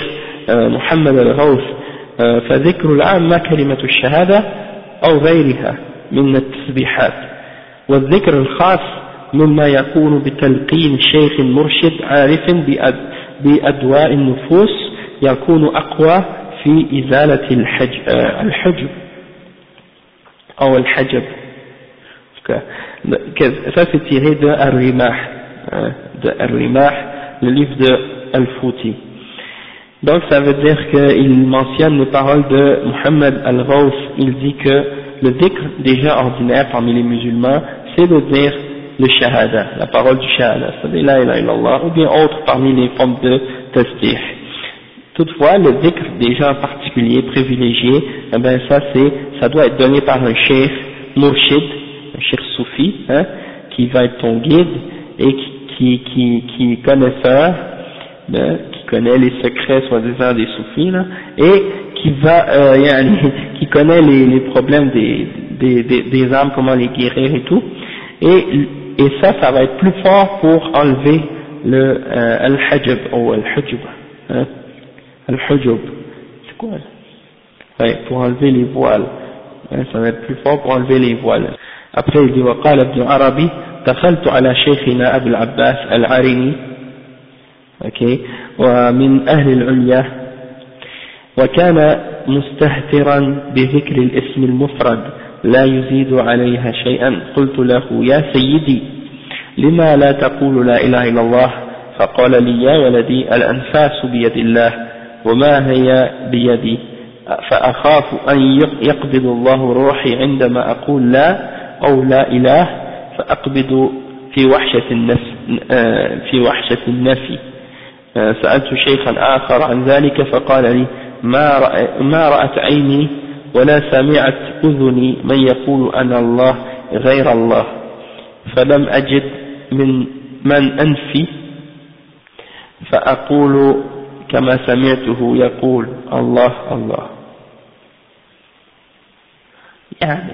محمد الغوث فذكر العامة كلمة الشهادة أو غيرها من التسبيحات، والذكر الخاص مما يكون بتلقين شيخ مرشد عارف بأدواء النفوس يكون أقوى في إزالة الحجب أو الحجب. Ça c'est tiré de Ar-Rimah, de Ar-Rimah, le livre de Al-Fouti. Donc ça veut dire qu'il mentionne les paroles de Muhammad al-Ghawth. Il dit que le dhikr déjà ordinaire parmi les musulmans, c'est de dire le shahada, la parole du shahada, c'est-à-dire la ilaha illallah, ou bien autre parmi les formes de tasbih. Toutefois, le dhikr déjà en particulier, privilégié, eh ben ça c'est, ça doit être donné par un cheikh murshid, un cheikh soufi, hein, qui va être ton guide et qui, qui, qui, qui est connaisseur, hein, qui connaît les secrets soi-disant des soufis, là, et qui va, euh, qui connaît les, les problèmes des, des, des, des âmes, comment les guérir et tout, et, et ça, ça va être plus fort pour enlever le euh, al-hajab ou al-hujub, hein, al-hujub, c'est quoi? Ouais, pour enlever les voiles, hein, ça va être plus fort pour enlever les voiles. Après il dit وقال ابن عربي دخلت على شيخنا أبي العباس العريني okay. ومن أهل العليا وكان مستهترا بذكر الاسم المفرد لا يزيد عليها شيئا قلت له يا سيدي لما لا تقول لا إله إلا الله فقال لي يا ولدي الأنفاس بيد الله وما هي بيدي فأخاف أن يقبض الله روحي عندما أقول لا أو لا إله فأقبض في وحشة النفس في وحشة النفي. سألت شيخا آخر عن ذلك فقال لي ما رأ- ما رأت عيني ولا سمعت أذني من يقول أنا الله غير الله فلم أجد من من أنفي فأقول كما سمعته يقول الله الله. يعني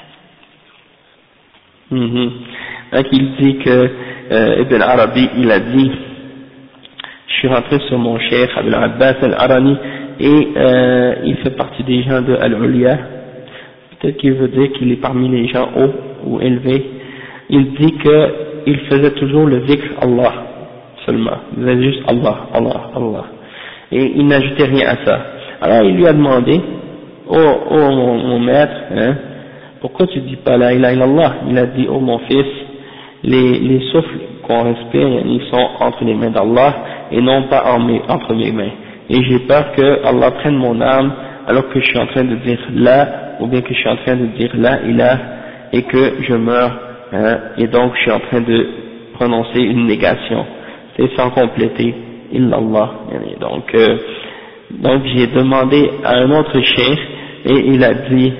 mm-hmm. Donc il dit que euh, Ibn Arabi il a dit, je suis rentré sur mon cheikh Abul Abbas al-Arani et euh, il fait partie des gens de Al-Uliya, peut-être qu'il veut dire qu'il est parmi les gens hauts ou élevés. Il dit qu'il faisait toujours le zikr Allah seulement, il faisait juste Allah, Allah, Allah, et il n'ajoutait rien à ça. Alors il lui a demandé, oh, oh mon, mon maître, hein, pourquoi tu dis pas la ilaha illallah? Il a dit, oh mon fils, les, les souffles qu'on respire, ils sont entre les mains d'Allah et non pas en mes, entre mes mains. Et j'ai peur que Allah prenne mon âme alors que je suis en train de dire la, ou bien que je suis en train de dire la ilah, et que je meurs, hein, et donc je suis en train de prononcer une négation. C'est sans compléter, illallah. Donc, euh, donc j'ai demandé à un autre cheikh, et il a dit,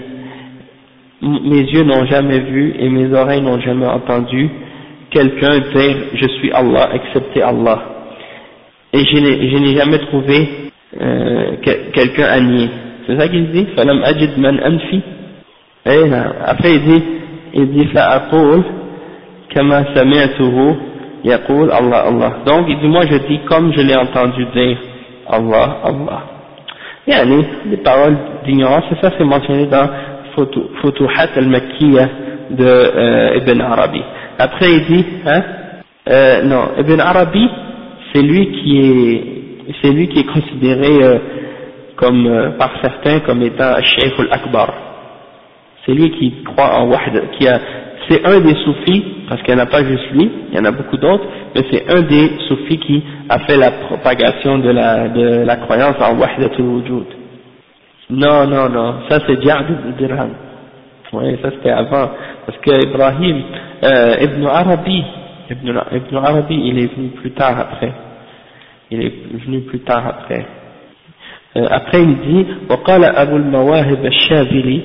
mes yeux n'ont jamais vu et mes oreilles n'ont jamais entendu quelqu'un dire je suis Allah excepté Allah, et je n'ai, je n'ai jamais trouvé euh, que, quelqu'un à nier. C'est ça qu'il dit, falam ajid man anfi. Et après il dit, il dit fa'aqul kama sami'tuhu yaqul Allah Allah. Donc il dit, moi je dis comme je l'ai entendu dire Allah Allah. Yani les paroles d'ignorance, et ça c'est mentionné dans Futuhat al-Makkiyah de euh, Ibn Arabi. Après il dit, hein, euh, non, Ibn Arabi, c'est lui qui est, c'est lui qui est considéré euh, comme euh, par certains comme étant Shaykh al-Akbar. C'est lui qui croit en Wahda, qui a, c'est un des soufis, parce qu'il n'y en a pas juste lui, il y en a beaucoup d'autres, mais c'est un des soufis qui a fait la propagation de la, de la croyance en Wahdatul Wujud. Non, non, non, ça c'est Ja'd ibn Dirham. Oui, ça c'était avant, parce que Ibrahim, euh, Ibn Arabi, Ibn, Ibn Arabi, il est venu plus tard après. Il est venu plus tard après. Euh, après il dit, وقال أبو المواهب الشاذلي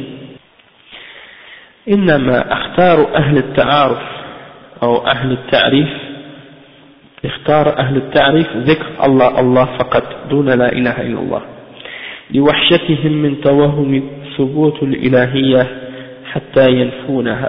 إنما اختار أهل التعارف أو أهل التعريف، اختار أهل التعريف ذكر الله الله فقط دون لا إله إلا الله لوحشتهم من توهم ثبوت الإلهية حتى ينفونها.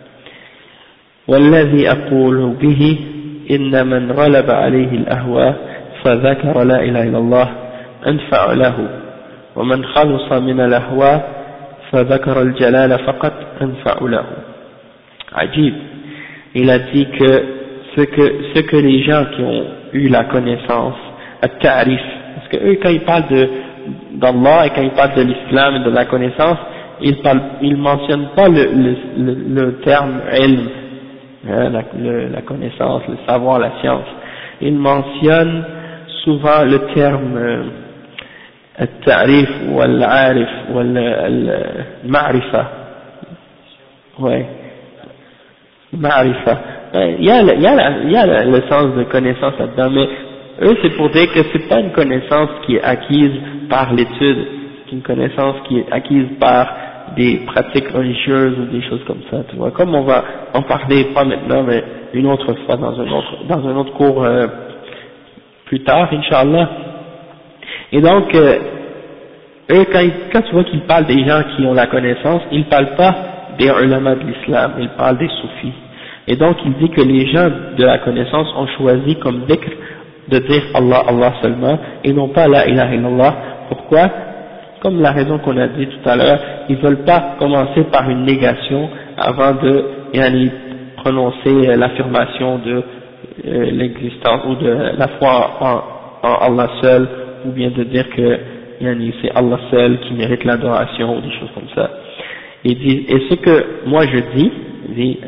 والذي أقول به إن من غلب عليه الأهواء فذكر لا إله إلا الله أنفع له، ومن خلص من الأهواء فذكر الجلال فقط أنفع له. Ajib, il a dit que ce que, ce que les gens qui ont eu la connaissance, at-ta'rif, parce que eux quand ils parlent de d'Allah et quand ils parlent de l'islam et de la connaissance, ils parlent, ils mentionnent pas le, le, le, le terme ilm, hein, la, le, la connaissance, le savoir, la science. Ils mentionnent souvent le terme euh, التعريف والعارف والمعرفة. Ouais, معرفة. Il y a, il y a, la, il y a le sens de connaissance là-dedans, mais eux c'est pour dire que c'est pas une connaissance qui est acquise par l'étude, c'est une connaissance qui est acquise par des pratiques religieuses ou des choses comme ça, tu vois. Comme on va en parler, pas maintenant, mais une autre fois dans un autre, dans un autre cours euh, plus tard, Inch'Allah. Et donc, euh, eux, quand, ils, quand tu vois qu'ils parlent des gens qui ont la connaissance, ils ne parlent pas des ulama de l'islam, ils parlent des soufis. Et donc, il dit que les gens de la connaissance ont choisi comme dhikr de dire Allah, Allah seulement, et non pas la ilaha illallah. Pourquoi? Comme la raison qu'on a dit tout à l'heure, ils ne veulent pas commencer par une négation avant de yani, prononcer l'affirmation de euh, l'existence ou de la foi en, en Allah seul, ou bien de dire que yani, c'est Allah seul qui mérite l'adoration ou des choses comme ça. Et, dit, et ce que moi je dis, dit,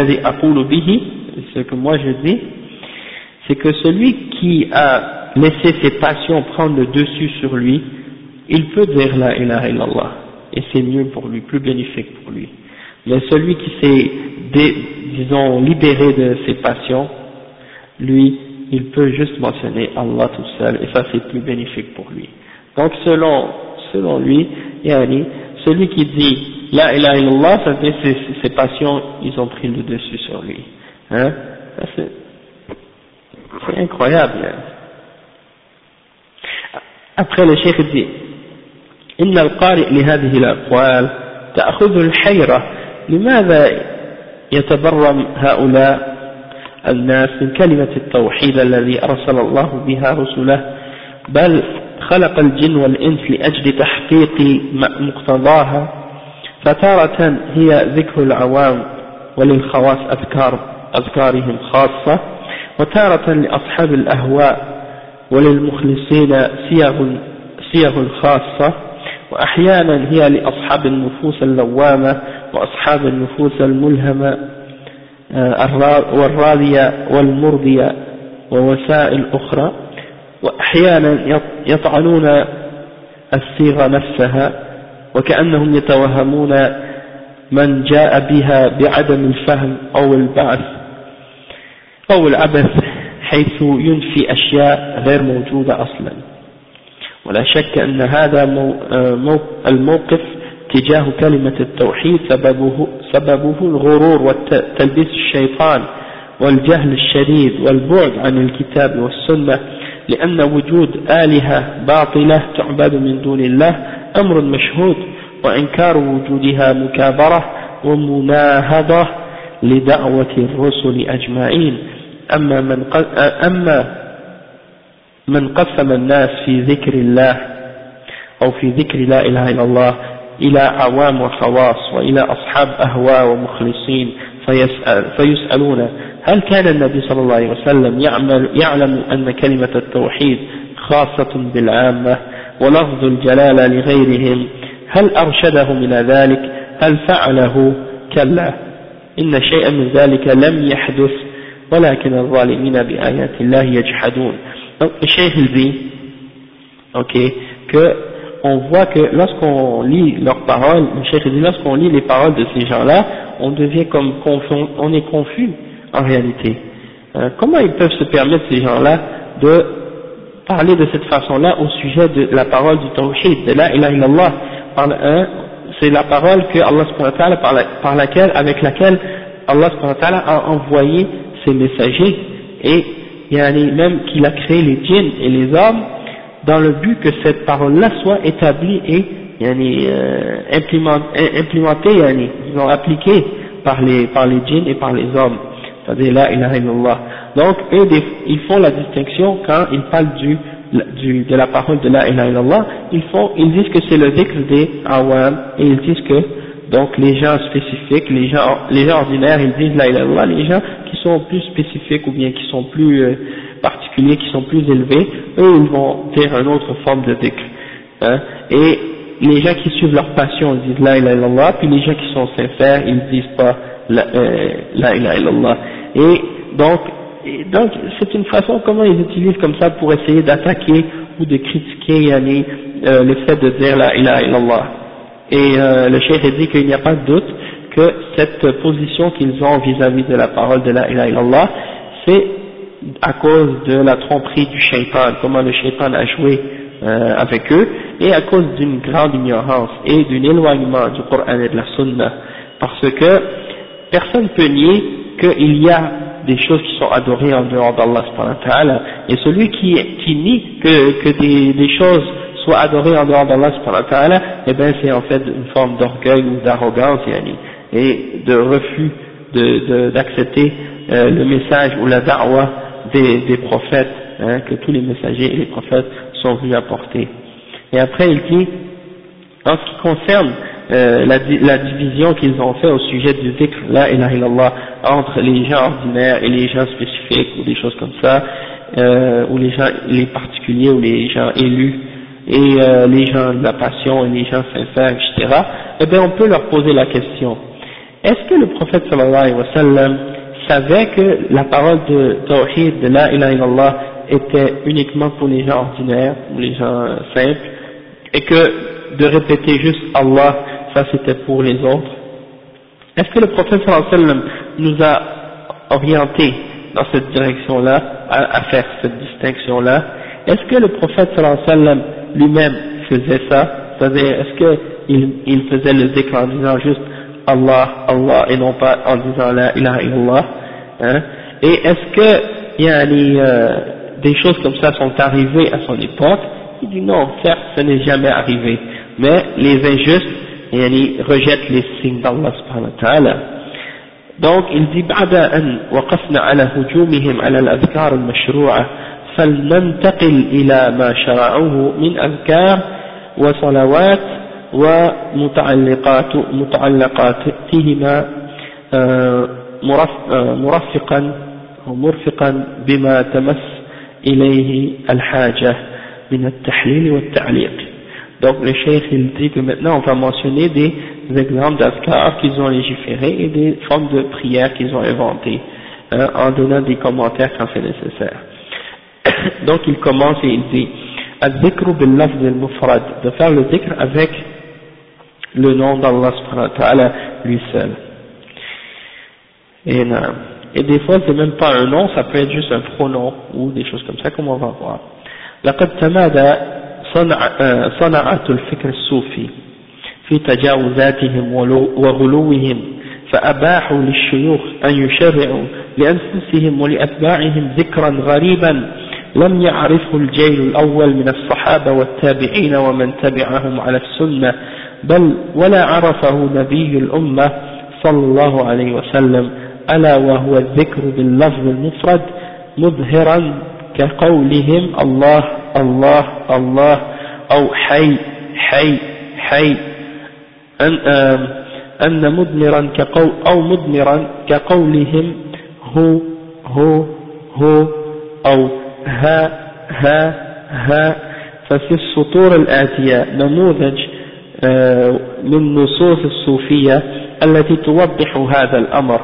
ce que moi je dis, c'est que celui qui a laissé ses passions prendre le dessus sur lui, il peut dire la ilaha illallah, et c'est mieux pour lui, plus bénéfique pour lui. Mais celui qui s'est, disons, libéré de ses passions, lui, il peut juste mentionner Allah tout seul, et ça c'est plus bénéfique pour lui. Donc selon, selon lui, yani, celui qui dit la ilaha illallah, ça veut dire que ses, ses passions, ils ont pris le dessus sur lui. Hein? C'est, c'est incroyable. Hein? Après le cheikh dit إن القارئ لهذه الأقوال تأخذ الحيرة لماذا يتبرم هؤلاء الناس من كلمة التوحيد الذي أرسل الله بها رسله بل خلق الجن والإنس لأجل تحقيق مقتضاها فتارة هي ذكر العوام وللخواص أذكار أذكارهم خاصة وتارة لأصحاب الأهواء وللمخلصين صيغ صيغ خاصة وأحيانا هي لأصحاب النفوس اللوامة وأصحاب النفوس الملهمة والراضية والمرضية ووسائل أخرى وأحيانا يطعنون الصيغة نفسها وكأنهم يتوهمون من جاء بها بعدم الفهم أو البعث أو العبث حيث ينفي أشياء غير موجودة أصلا ولا شك أن هذا الموقف تجاه كلمة التوحيد سببه, سببه الغرور وتلبيس الشيطان والجهل الشديد والبعد عن الكتاب والسنة لأن وجود آلهة باطلة تعبد من دون الله أمر مشهود وإنكار وجودها مكابرة ومناهضة لدعوة الرسل أجمعين أما من, أما من قسم الناس في ذكر الله أو في ذكر لا إله إلا الله إلى عوام وخواص وإلى أصحاب أهواء ومخلصين فيسأل فيسألون هل كان النبي صلى الله عليه وسلم يعمل يعلم أن كلمة التوحيد خاصة بالعامة ولفظ الجلالة لغيرهم هل أرشدهم إلى ذلك هل فعله كلا إن شيئا من ذلك لم يحدث ولكن الظالمين بآيات الله يجحدون. Donc le cheikh dit ok que on voit que lorsqu'on lit leurs paroles, le cheikh dit lorsqu'on lit les paroles de ces gens-là, on devient comme confus, on est confus en réalité. Euh, comment ils peuvent se permettre ces gens-là de parler de cette façon-là au sujet de la parole du tawhid, de la ilaha illallah, hein, c'est la parole que Allah subhanahu wa ta'ala, par, la, par laquelle, avec laquelle Allah subhanahu wa ta'ala a envoyé ses messagers et yani, même qu'il a créé les djinns et les hommes dans le but que cette parole-là soit établie et yani, euh, implémentée, yani, ils ont appliqué par les, par les djinns et par les hommes, c'est-à-dire la ilaha illallah. Donc eux, ils font la distinction quand ils parlent du, du, de la parole de la ilaha illallah, ils, font, ils disent que c'est le dhikr des awam et ils disent que donc les gens spécifiques, les gens, les gens ordinaires, ils disent la ilaha illallah, les gens qui sont plus spécifiques ou bien qui sont plus euh, particuliers, qui sont plus élevés, eux ils vont dire une autre forme de dhikr. Hein, et les gens qui suivent leur passion, ils disent la ilaha illallah, puis les gens qui sont sincères, ils disent pas la, euh, la ilaha illallah. Et donc, et donc c'est une façon comment ils utilisent comme ça pour essayer d'attaquer ou de critiquer yani, euh, le fait de dire la ilaha illallah. Et euh, le cheikh dit qu'il n'y a pas de doute que cette position qu'ils ont vis-à-vis de la parole de la ilaha illallah, c'est à cause de la tromperie du shaitan, comment le shaitan a joué euh, avec eux, et à cause d'une grande ignorance et d'un éloignement du Coran et de la Sunna, parce que personne ne peut nier qu'il y a des choses qui sont adorées en dehors d'Allah subhanahu wa ta'ala, et celui qui, qui nie que, que des, des choses soient adorées en dehors d'Allah subhanahu wa ta'ala, eh bien c'est en fait une forme d'orgueil ou d'arrogance yani, et de refus d'accepter de, de, euh, le message ou la da'wah des, des prophètes, hein, que tous les messagers et les prophètes sont venus apporter. Et après il dit, en ce qui concerne euh, la, la division qu'ils ont fait au sujet du dhikr, la ilaha illallah, entre les gens ordinaires et les gens spécifiques ou des choses comme ça, euh, ou les gens, les particuliers ou les gens élus, et euh, les gens de la passion et les gens sincères, et cetera, eh bien on peut leur poser la question, est-ce que le prophète sallallahu alayhi wa sallam savait que la parole de tawhid, de la ilaha illallah, était uniquement pour les gens ordinaires, ou les gens simples, et que de répéter juste Allah, ça c'était pour les autres? Est-ce que le prophète sallallahu alayhi wa sallam nous a orientés dans cette direction-là, à, à faire cette distinction-là? Est-ce que le prophète sallallahu alayhi wa sallam lui-même faisait ça, c'est-à-dire est-ce qu'il il faisait le dhikr en disant juste Allah, Allah et non pas en disant la ilaha illallah, hein, et est-ce que il y a des, euh, des choses comme ça sont arrivées à son époque? Il dit non, certes ce n'est jamais arrivé, mais les injustes ils rejettent les signes d'Allah subhanahu wa ta'ala. Donc il dit بعد أن وقفنا على هجومهم على الأذكار المشروعة فلننتقل إلى ما شرعوه من أذكار وصلوات ومتعلقات متعلقاتهما مرفقا ومرفقا بما تمس إليه الحاجة من التحليل والتعليق. Donc le cheikh il dit que maintenant on va mentionner des exemples d'azkar qu'ils ont légiférés et des formes de prières qu'ils ont inventées, hein, en donnant des commentaires quand c'est nécessaire. Donc il commence et il dit al-dhikru bil-lafz al-mufrad, de faire le dhikr avec le nom d'Allah subhanahu wa ta'ala lui seul. Et, euh, et des fois c'est même pas un nom, ça peut être juste un pronom ou des choses comme ça comme on va voir. لقد تمادى صنعة الفكر الصوفي في تجاوزاتهم وغلوهم فأباحوا للشيوخ أن يشرعوا لأنفسهم ولأتباعهم ذكرا غريبا لم يعرفه الجيل الأول من الصحابة والتابعين ومن تبعهم على السنة بل ولا عرفه نبي الأمة صلى الله عليه وسلم ألا وهو الذكر باللفظ المفرد مظهرا كقولهم الله الله الله أو حي حي حي أن, أن مضمرا كقول أو مضمرا كقولهم هو هو هو أو ها ها ها. ففي السطور الآتية نموذج من نصوص الصوفية التي توضح هذا الأمر.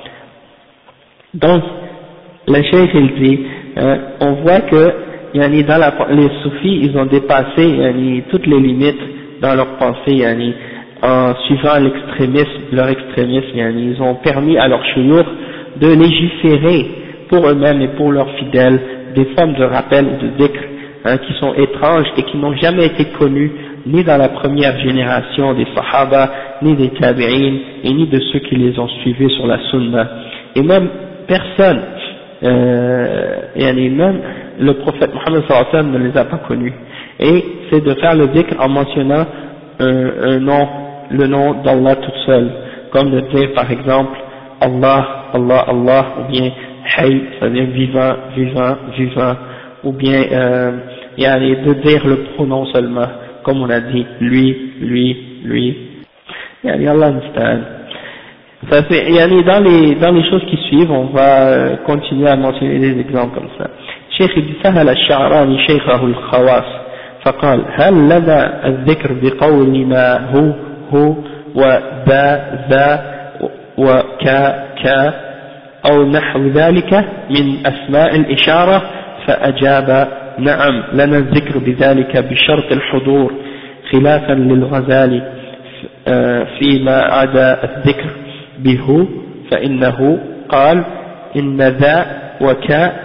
Donc le cheikh il dit euh, on voit que yani, dans la, les soufis ils ont dépassé yani, toutes les limites dans leur pensée yani, en suivant l'extrémisme, leur extrémisme yani, ils ont permis à leurs shuyukh de légiférer pour eux-mêmes et pour leurs fidèles des formes de rappel ou de dhikr, hein, qui sont étranges et qui n'ont jamais été connues ni dans la première génération des sahaba, ni des tabi'in, et ni de ceux qui les ont suivis sur la sunna. Et même personne, euh, et même le prophète Mohammed sallallahu alayhi wa sallam ne les a pas connus. Et c'est de faire le dhikr en mentionnant un, un nom, le nom d'Allah tout seul, comme de dire par exemple Allah, Allah, Allah, ou bien Hay, c'est-à-dire vivant, vivant, vivant, ou bien euh, yani, de dire le pronom seulement, comme on a dit lui, lui, lui. Yani Allah understand. Ça c'est, yani, dans les dans les choses qui suivent, on va euh, continuer à mentionner des exemples comme ça. Cheikh Ibn Sahal al-Sha'rani shaykhahu al-Khawas فقال هل لنا الذكر بقول ما هو هو وذا ذا وكا كا أو نحو ذلك من أسماء الإشارة؟ فأجاب نعم لنا الذكر بذلك بشرط الحضور خلافا للغزالي فيما عدا الذكر به فإنه قال إن ذا وكا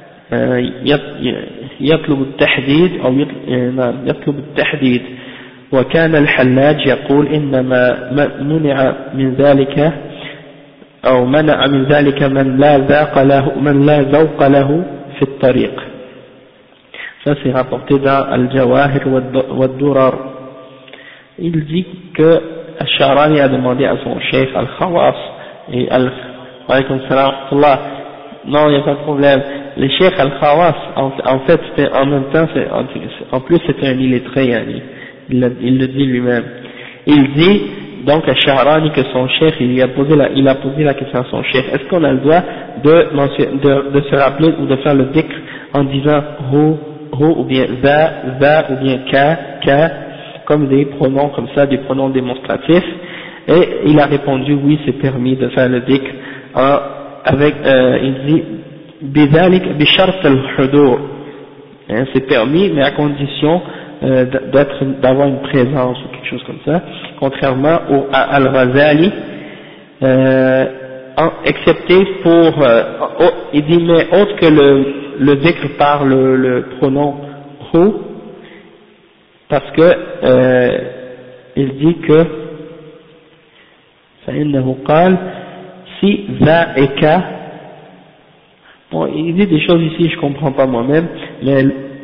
يطلب التحديد أو يطلب التحديد. وكان الحلاج يقول إنما منع من ذلك أو منع من ذلك من لا ذاق له من لا ذوق له في الطريق. Ça c'est rapporté dans Al-Jawahir wa Durar. Il dit que Al-Sha'rani a demandé à son cheikh Al-Khawas et Al alaykum salam Allah. Non, il n'y a pas de problème. Le cheikh Al-Khawas, en, en fait, c'était en même temps, en, en plus c'était un illettré, yani. il, il le dit lui-même. Il dit donc à Sha'rani que son cheikh, il a posé la, il a posé la question à son cheikh, est-ce qu'on a le droit de, de, de se rappeler ou de faire le dhikr en disant hu, hu, ou bien za, za, ou bien ka, ka, comme des pronoms comme ça, des pronoms démonstratifs, et il a répondu oui, c'est permis de faire le dhikr en, avec, euh, il dit bidhalik bishart al-hudur, c'est permis mais à condition euh, d'être, d'avoir une présence ou quelque chose comme ça, contrairement au, à Al-Ghazali, euh, en, excepté pour, euh, oh, il dit mais autre que le, le dhikr par le, le pronom hu, parce que euh, il dit que فإنه قال si ذاك, bon, il dit des choses ici je comprends pas moi-même, mais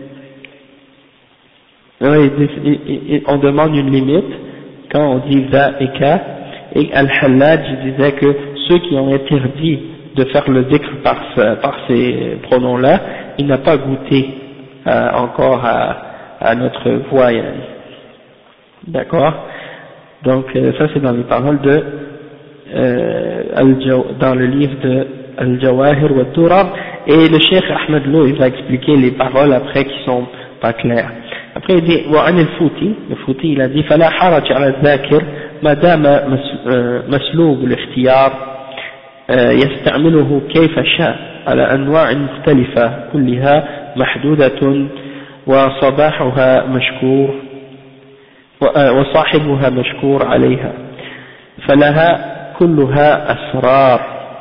ouais, il, il, il, on demande une limite quand on dit ذاك, et Al-Hallaj disait que ceux qui ont interdit de faire le dhikr par, par ces pronoms-là, il n'a pas goûté euh, encore à, à notre voix. D'accord? Donc euh, ça c'est dans les paroles de euh, dans le livre de Al-Jawahir wa Durar, et le Cheikh Ahmed Lo il va expliquer les paroles après qui sont pas claires. Après il dit وعن الفوتي, le Fouti il a dit فلا حرج على الذاكر ما دام مسلوب الاختيار يستعمله كيف شاء على أنواع مختلفة كلها محدودة وصباحها مشكور وصاحبها مشكور عليها فلها كلها أسرار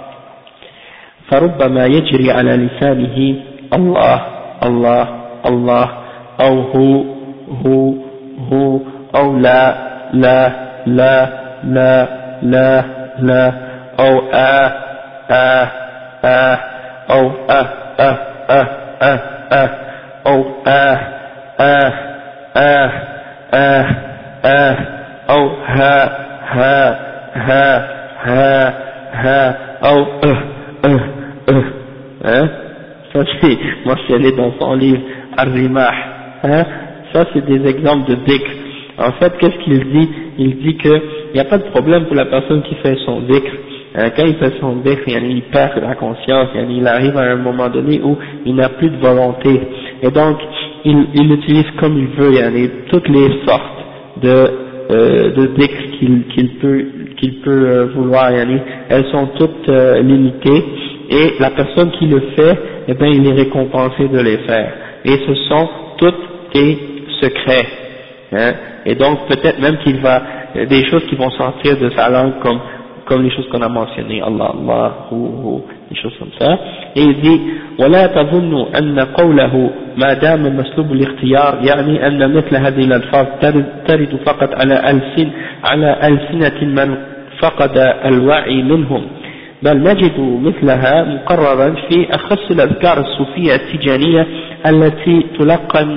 فربما يجري على لسانه الله الله الله أو هو هو هو أو لا لا لا لا لا لا أو آه آه آه أو آه آه آه آه آه أو آه آه آه آه آه أو ها ها ها ها ها أو أه أه أه hein? Ça c'est mentionné dans son livre Ar-Rimah, hein? Ça c'est des exemples de dhikr. En fait, qu'est-ce qu'il dit? Il dit que il n'y a pas de problème pour la personne qui fait son dhikr. Hein, quand il fait son dhikr, il perd la conscience, il arrive à un moment donné où il n'a plus de volonté. Et donc, il, il utilise comme il veut, il y a toutes les sortes de, euh, de dhikr qu'il, qu'il peut, qu'il peut euh, vouloir, elles sont toutes euh, limitées, et la personne qui le fait, eh bien, il est récompensé de les faire. Et ce sont toutes des secrets. Hein, et donc, peut-être même qu'il va, des choses qui vont sortir de sa langue comme, comme les choses qu'on a mentionnées, Allah, Allah, hu, hu, des choses comme ça. Et il dit, ولا تظن أن قوله ما دام مسلوب الاختيار يعني أن مثل هذه الألفاظ ترد فقط على ألسن على ألسنة من فقد الوعي منهم، بل نجد مثلها مقررا في أخص الأذكار الصوفية التجانية التي تلقن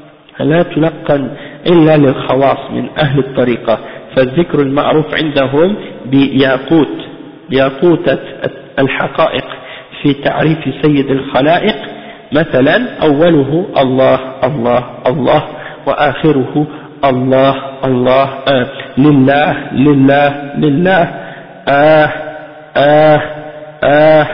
لا تلقن إلا للخواص من أهل الطريقة، فالذكر المعروف عندهم بياقوت بياقوتة الحقائق في تعريف سيد الخلائق مثلا أوله الله الله الله وآخره الله الله آه لله لله لله آه آه آه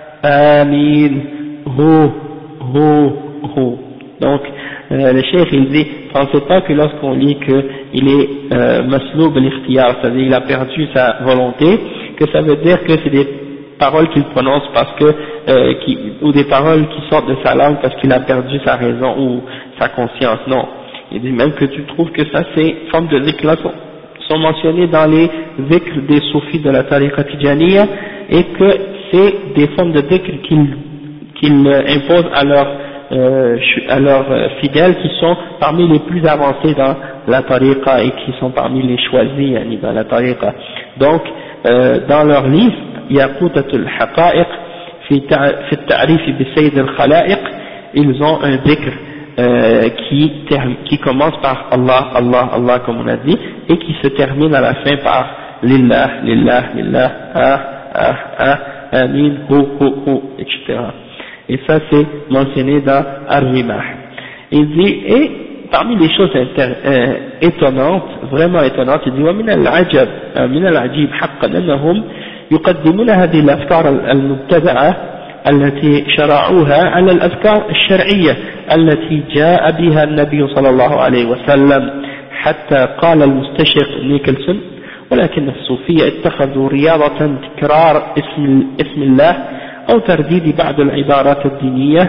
آمين هو هو هو. Donc euh, le cheikh il dit, pensez pas que lorsqu'on lit qu'il est euh, masloub al-ikhtiyar, c'est-à-dire il a perdu sa volonté, que ça veut dire que c'est des paroles qu'il prononce parce que euh, qui, ou des paroles qui sortent de sa langue parce qu'il a perdu sa raison ou sa conscience. Non, il dit même que tu trouves que ça ces formes de dhikr là sont, sont mentionnées dans les dhikr des soufis de la tariqa tijaniya, et que c'est des formes de dhikr qu'ils qu'ils imposent à leurs euh, à leurs fidèles qui sont parmi les plus avancés dans la tariqa et qui sont parmi les choisis dans la tariqa. Donc euh, dans leur livre ياقوتة الحقائق في في التعريف بسيد الخلائق, ils ont un dhikr euh, qui, qui commence par Allah, Allah, Allah comme on a dit, et qui se termine à la fin par Lillah, Lillah, Lillah, Ah, Ah, Ah, Amin, Hu, Hu, Hu, et cetera. Et ça c'est mentionné dans Ar-Rimah. Il dit, et parmi les choses inter, euh, étonnantes, vraiment étonnantes, il dit ومن العجب من العجيب حقا أنهم يقدمون هذه الأفكار المبتدعة التي شرعوها على الأذكار الشرعية التي جاء بها النبي صلى الله عليه وسلم, حتى قال المستشرق نيكلسون ولكن الصوفية اتخذوا رياضة تكرار اسم, اسم الله أو ترديد بعض العبارات الدينية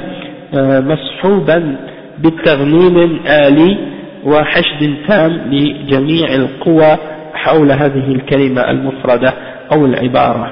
مصحوبا بالتغنيم آلي وحشد تام لجميع القوى حول هذه الكلمة المفردة أو العبارة,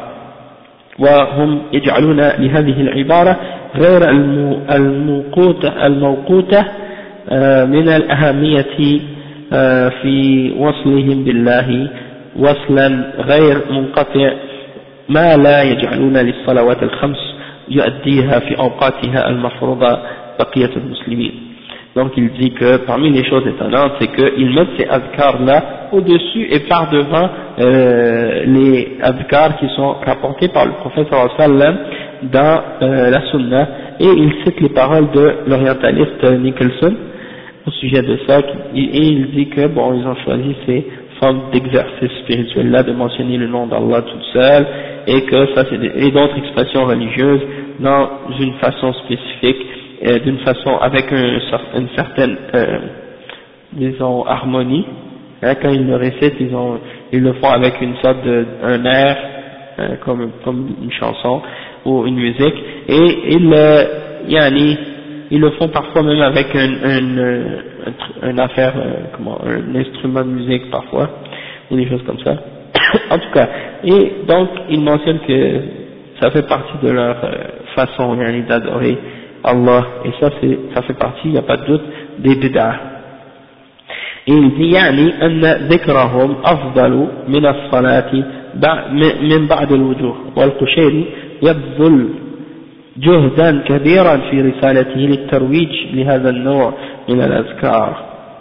وهم يجعلون لهذه العبارة غير الموقوتة, الموقوتة من الأهمية في وصلهم بالله وصلا غير منقطع ما لا يجعلون للصلوات الخمس يؤديها في أوقاتها المفروضة بقية المسلمين. Donc il dit que parmi les choses étonnantes, c'est qu'ils mettent ces adhkars-là au-dessus et par devant euh, les adhkars qui sont rapportés par le prophète sallallahu alayhi wa sallam dans euh, la sunna, et il cite les paroles de l'orientaliste Nicholson au sujet de ça, et il dit que bon, ils ont choisi ces formes d'exercice spirituel là, de mentionner le nom d'Allah tout seul, et que ça c'est des, et d'autres expressions religieuses dans une façon spécifique, euh, d'une façon avec un, une certaine euh, disons harmonie, hein, quand ils le récitent, ils ont ils le font avec une sorte de un air, hein, comme comme une chanson ou une musique, et ils euh, yani, ils le font parfois même avec un, un, un, une affaire, euh, comment, un instrument de musique parfois, ou des choses comme ça. En tout cas, et donc ils mentionnent que ça fait partie de leur euh, façon yani, d'adorer Allah, et ça c'est ça fait partie, il n'y a pas de doute, des bid'ah. Et il dit يعني أن ذكرهم أفضل من الصلاة من بعد الوجوه، والقشيري يبذل جهدا كبيرا في رسالته للترويج لهذا النوع من الأذكار.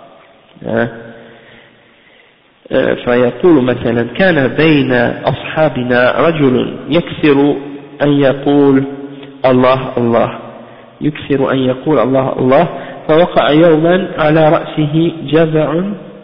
فيقول مثلا كان بين أصحابنا رجل يكثر أن يقول الله الله، يكثر أن يقول الله الله، فوقع يوما على رأسه جذع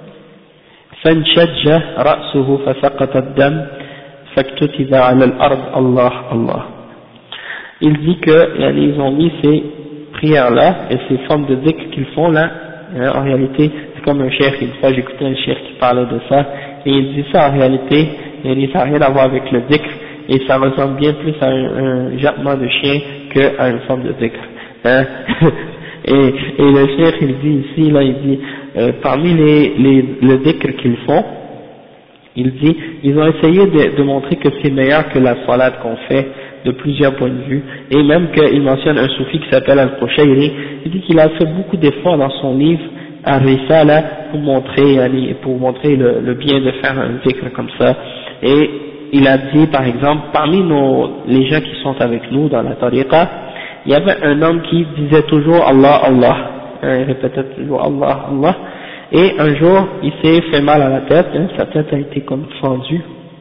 فانشج رأسه فسقط الدم فاكتتب على الأرض الله الله. Il dit que yani, ils ont mis ces prières-là et ces formes de dhikr qu'ils font là, hein, en réalité c'est comme un cheikh, une fois j'écoutais un cheikh qui parlait de ça, et il dit ça en réalité, yani, ça n'a rien à voir avec le dhikr, et ça ressemble bien plus à un, un jappement de chien qu'à une forme de dhikr. Hein. et, et le cheikh il dit ici, là il dit, euh, parmi les, les, le dhikr qu'ils font, il dit, ils ont essayé de, de montrer que c'est meilleur que la salade qu'on fait, de plusieurs points de vue, et même qu'il mentionne un soufi qui s'appelle Al-Qushayri, il dit qu'il a fait beaucoup d'efforts dans son livre Ar-Risala pour montrer, pour montrer le, le bien de faire un zikr comme ça, et il a dit par exemple, parmi nos, les gens qui sont avec nous dans la tariqa, il y avait un homme qui disait toujours Allah Allah, hein, il répétait toujours Allah Allah, et un jour il s'est fait mal à la tête, hein, sa tête a été comme fendue,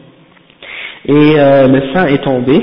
et euh, le sang est tombé.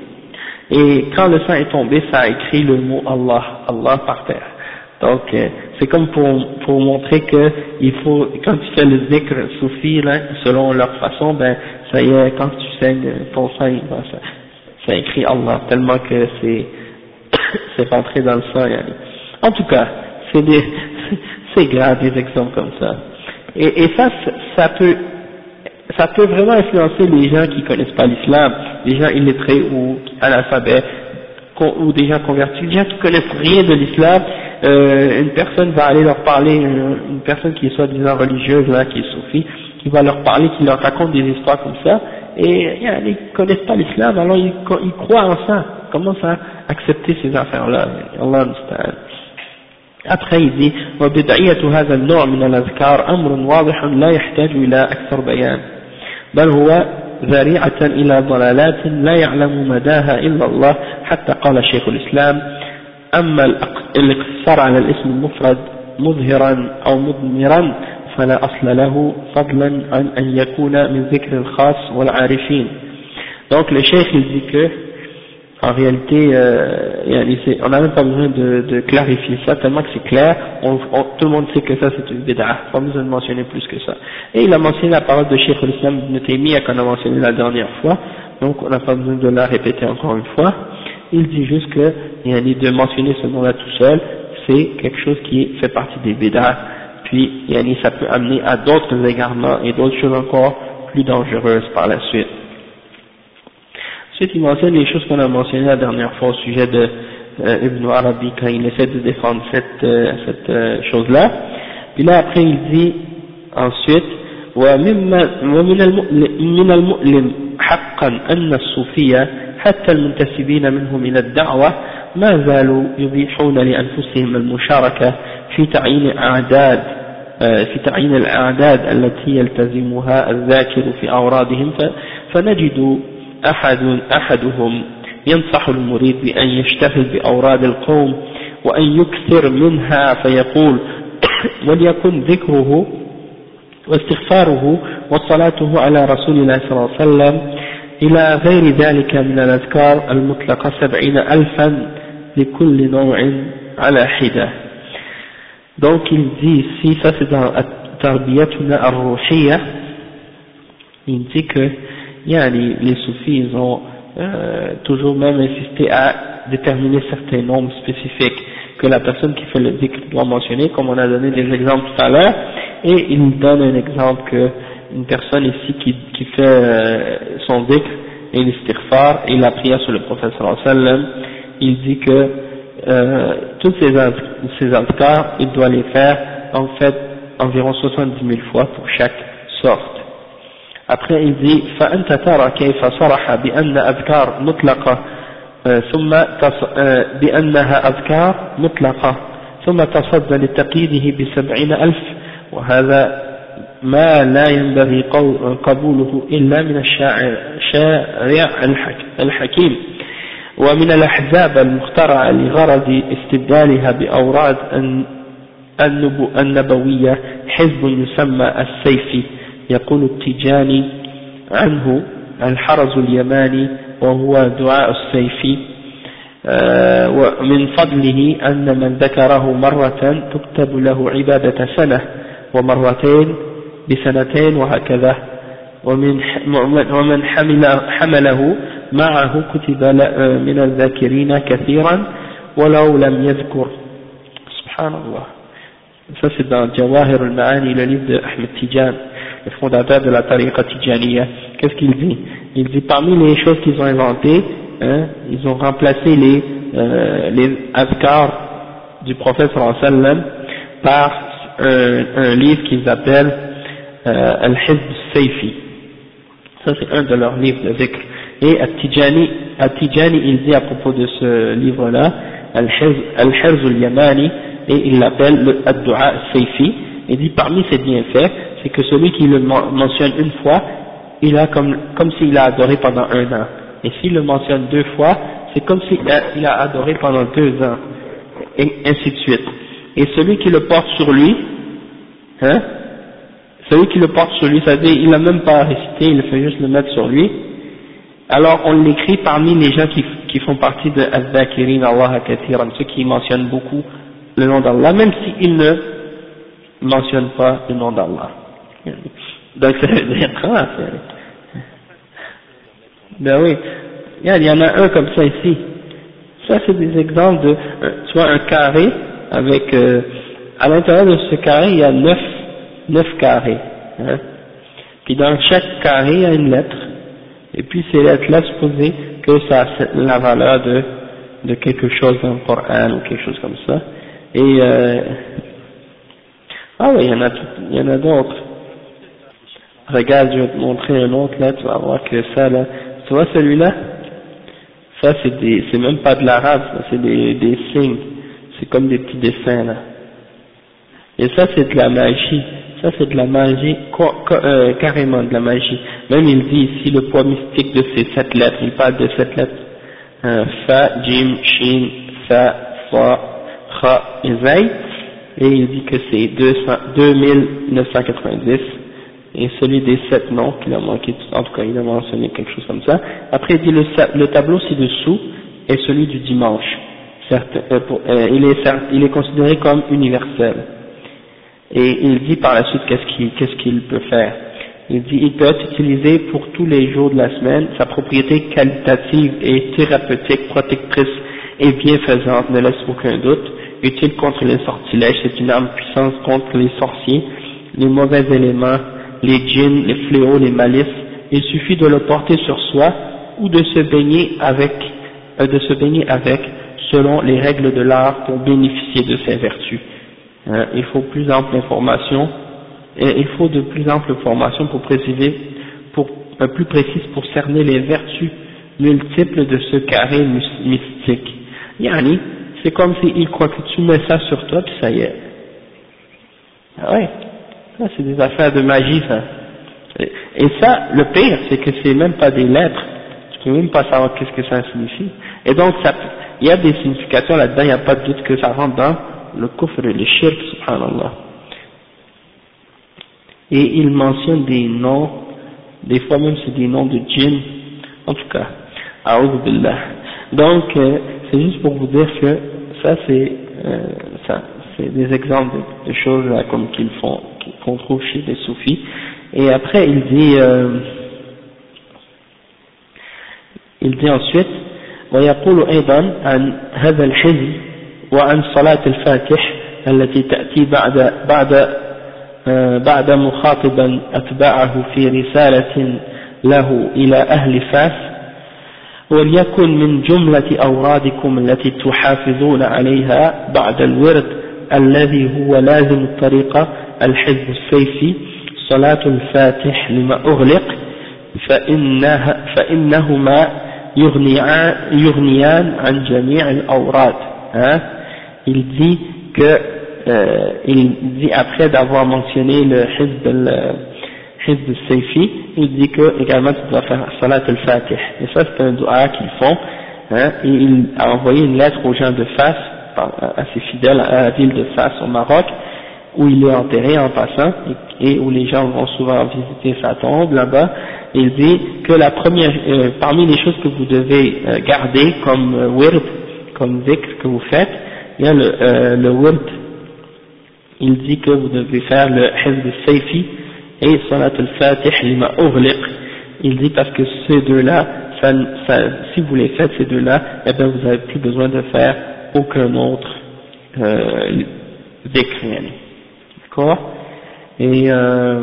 Et quand le sang est tombé, ça a écrit le mot Allah, Allah par terre. Donc euh, c'est comme pour, pour montrer que il faut, quand tu fais le dhikr soufi là, selon leur façon, ben ça y est, quand tu saignes ton sang, ben, ça, ça écrit Allah, tellement que c'est c'est rentré dans le sang. Yani. En tout cas, c'est des c'est grave des exemples comme ça. Et, et ça, ça peut ça peut vraiment influencer les gens qui connaissent pas l'islam, les gens illettrés ou analphabètes, ou des gens convertis, des gens qui connaissent rien de l'islam. Euh, une personne va aller leur parler, une, une personne qui est soi-disant religieuse, là, qui est soufie, qui va leur parler, qui leur raconte des histoires comme ça, et yeah, ils connaissent pas l'islam, alors ils, ils croient en ça, ils commencent à accepter ces affaires-là. Allah understand. Après il dit وبدعية هذا النوع من الأذكار أمر واضح لا يحتاج إلى أكثر بيان بل هو ذريعة إلى ضلالات لا يعلم مداها إلا الله حتى قال شيخ الإسلام أما الاقتصار على الاسم المفرد مظهرا أو مضمرا فلا أصل له فضلا عن أن يكون من ذكر الخاص والعارفين. Donc le cheikh il dit que en réalité, euh, on n'a même pas besoin de, de clarifier ça, tellement que c'est clair, on, on, tout le monde sait que ça c'est une bid'ah, pas besoin de mentionner plus que ça. Et il a mentionné la parole de Cheikh al-Islam ibn Taymiyyah qu'on a mentionné la dernière fois, donc on n'a pas besoin de la répéter encore une fois. Il dit juste que, il y a de mentionner ce nom-là tout seul, c'est quelque chose qui fait partie des bid'ah, puis il y a ça peut amener à d'autres égarements et d'autres choses encore plus dangereuses par la suite. Ensuite, il mentionne les choses qu'on a mentionnées la dernière fois au sujet de euh, Ibn Arabi quand il essaie de défendre cette, euh, cette euh, chose-là. Puis là, après, il dit ensuite ومن المؤلم حقا أن الصوفية حتى المنتسبين منهم إلى الدعوة ما زالوا يبيحون لأنفسهم المشاركة في تعيين أعداد في تعيين الأعداد التي يلتزمها الذاكر في أورادهم فنجد أحد أحدهم ينصح المريد بأن يشتغل بأوراد القوم وأن يكثر منها فيقول وليكن ذكره واستغفاره وصلاته على رسول الله صلى الله عليه وسلم إلى غير ذلك من الأذكار المطلقة سبعين ألفا لكل نوع على حدة. Donc il dit ici, ça c'est dans Tarbiyatuna ar-Ruhiyya, il dit que yani, les soufis ils ont euh, toujours même insisté à déterminer certains nombres spécifiques que la personne qui fait le dhikr doit mentionner, comme on a donné des exemples tout à l'heure, et il donne un exemple que une personne ici qui, qui fait euh, son dhikr et l'istighfar et la prière sur le prophète sallallahu alayhi wa sallam, il dit que euh, toutes ces, ces adhkars, il doit les faire en fait environ soixante-dix mille fois pour chaque sorte. Après il dit فأنت ترى كيف صرح بأن أذكار مطلقة ثم بأنها أذكار مطلقة ثم تصدى لتقييده بسبعين ألف وهذا ما لا ينبغي قبوله إلا من الشارع الحكيم ومن الأحزاب المخترعة لغرض استبدالها بأوراد النبوية حزب يسمى السيفي يقول التيجاني عنه الحرز اليماني وهو دعاء السيفي ومن فضله أن من ذكره مرة تكتب له عبادة سنة ومرتين بسنتين وهكذا ومن ومن حمل حمله معه كتب من الذاكرين كثيرا ولو لم يذكر. سبحان الله. Ça c'est dans Jawahir al-Ma'ani, le livre de Ahmed Tijan, le fondateur de la tariqa Tijaniya. Qu'est-ce qu'il dit? Il dit parmi les choses qu'ils ont inventées, hein, ils ont remplacé les, euh, les adhkars du prophète sallallahu alayhi wa sallam par un, un livre qu'ils appellent euh, Al-Hizb al-Sayfi. Ça c'est un de leurs livres de dhikr. Et At-Tijani, At-Tijani il dit à propos de ce livre-là, Al-Hirz al-Yamani, et il l'appelle le Ad-Du'a al-Sayfi. Il dit parmi ses bienfaits, c'est que celui qui le mentionne une fois, il a comme, comme s'il a adoré pendant un an. Et s'il le mentionne deux fois, c'est comme s'il a, il a adoré pendant deux ans. Et ainsi de suite. Et celui qui le porte sur lui, hein, celui qui le porte sur lui, ça veut dire, il n'a même pas récité, il fait juste le mettre sur lui. Alors on l'écrit parmi les gens qui, qui font partie de Al-Dhakirin Allah Kathiran, ceux qui mentionnent beaucoup le nom d'Allah, même s'ils ne mentionnent pas le nom d'Allah. Donc ça veut dire quoi? Ben oui, il y en a un comme ça ici. Ça c'est des exemples de, tu vois, un carré avec, euh, à l'intérieur de ce carré il y a neuf, neuf carrés. Hein. Puis dans chaque carré il y a une lettre. Et puis ces lettres-là, supposées que ça a la valeur de, de quelque chose dans le Coran ou quelque chose comme ça. Et euh, ah oui, il y en a, il y en a d'autres. Regarde, je vais te montrer un autre là, tu vas voir que ça là, tu vois celui-là, ça c'est des, c'est même pas de l'arabe, c'est des, des signes, c'est comme des petits dessins là. Et ça c'est de la magie, ça c'est de la magie, euh, carrément de la magie. Même il dit ici le poids mystique de ces sept lettres, il parle de sept lettres, euh, Fa, Jim, Shin, Sa, Fa, Kha et Zay, et il dit que c'est deux mille neuf cent quatre-vingt-dix, et celui des sept noms qu'il a manqué, en tout cas il a mentionné quelque chose comme ça. Après il dit le, le tableau ci-dessous est celui du dimanche, certes, euh, pour, euh, il, est, il est considéré comme universel. Et il dit par la suite qu'est-ce qu'il, qu'est-ce qu'il peut faire. Il dit il peut être utilisé pour tous les jours de la semaine, sa propriété qualitative et thérapeutique, protectrice et bienfaisante ne laisse aucun doute, utile contre les sortilèges, c'est une arme puissante contre les sorciers, les mauvais éléments, les djinns, les fléaux, les malices. Il suffit de le porter sur soi ou de se baigner avec, euh, de se baigner avec, selon les règles de l'art pour bénéficier de ses vertus. Euh, il faut plus ample information, et il faut de plus ample information pour préciser, pour, euh, plus précise pour cerner les vertus multiples de ce carré mystique. Yani, c'est comme s'il croit que tu mets ça sur toi, puis ça y est. Ah ouais, Ça, c'est des affaires de magie, ça. Et, et ça, le pire, c'est que c'est même pas des lettres. Tu peux même pas savoir qu'est-ce que ça signifie. Et donc, ça, il y a des significations là-dedans, il n'y a pas de doute que ça rentre dans le kufr et le shirk, subhanallah. Et il mentionne des noms, des fois même c'est des noms de djinns, en tout cas, a'oudhu billah. Donc, euh, c'est juste pour vous dire que ça, c'est, euh, ça, c'est des exemples de, de choses là, comme qu'ils font, qu'on trouve chez des soufis. Et après, il dit, euh, il dit ensuite, ويقول أيضا عن هذا الحزب وعن صلاة الفاتح التي تأتي بعد بعد بعد مخاطبا أتباعه في رسالة له إلى أهل فاس وليكن من جملة أورادكم التي تحافظون عليها بعد الورد الذي هو لازم الطريقة الحزب السيفي صلاة الفاتح لما أغلق فإنها فإنهما يغنيان عن جميع الأوراد. Hein? Il dit que euh, il dit après d'avoir mentionné le Hizb al-Hizb al-Sayfi, il dit que également tu dois faire Salat al-Fatih. Et ça c'est un dua qu'ils font. Hein? Et il a envoyé une lettre aux gens de Fas, à ses fidèles à la ville de Fas au Maroc, où il est enterré en passant et, et où les gens vont souvent visiter sa tombe là-bas. Il dit que la première, euh, parmi les choses que vous devez euh, garder comme euh, wird, comme zikr que vous faites, il y a le, euh, le wird. Il dit que vous devez faire le Hizb al-Sayfi et Salat al-Fatih lima ughliq. Il dit parce que ces deux-là, ça, ça, si vous les faites ces deux-là, eh bien vous n'avez plus besoin de faire aucun autre euh, zikr. D'accord? Et euh,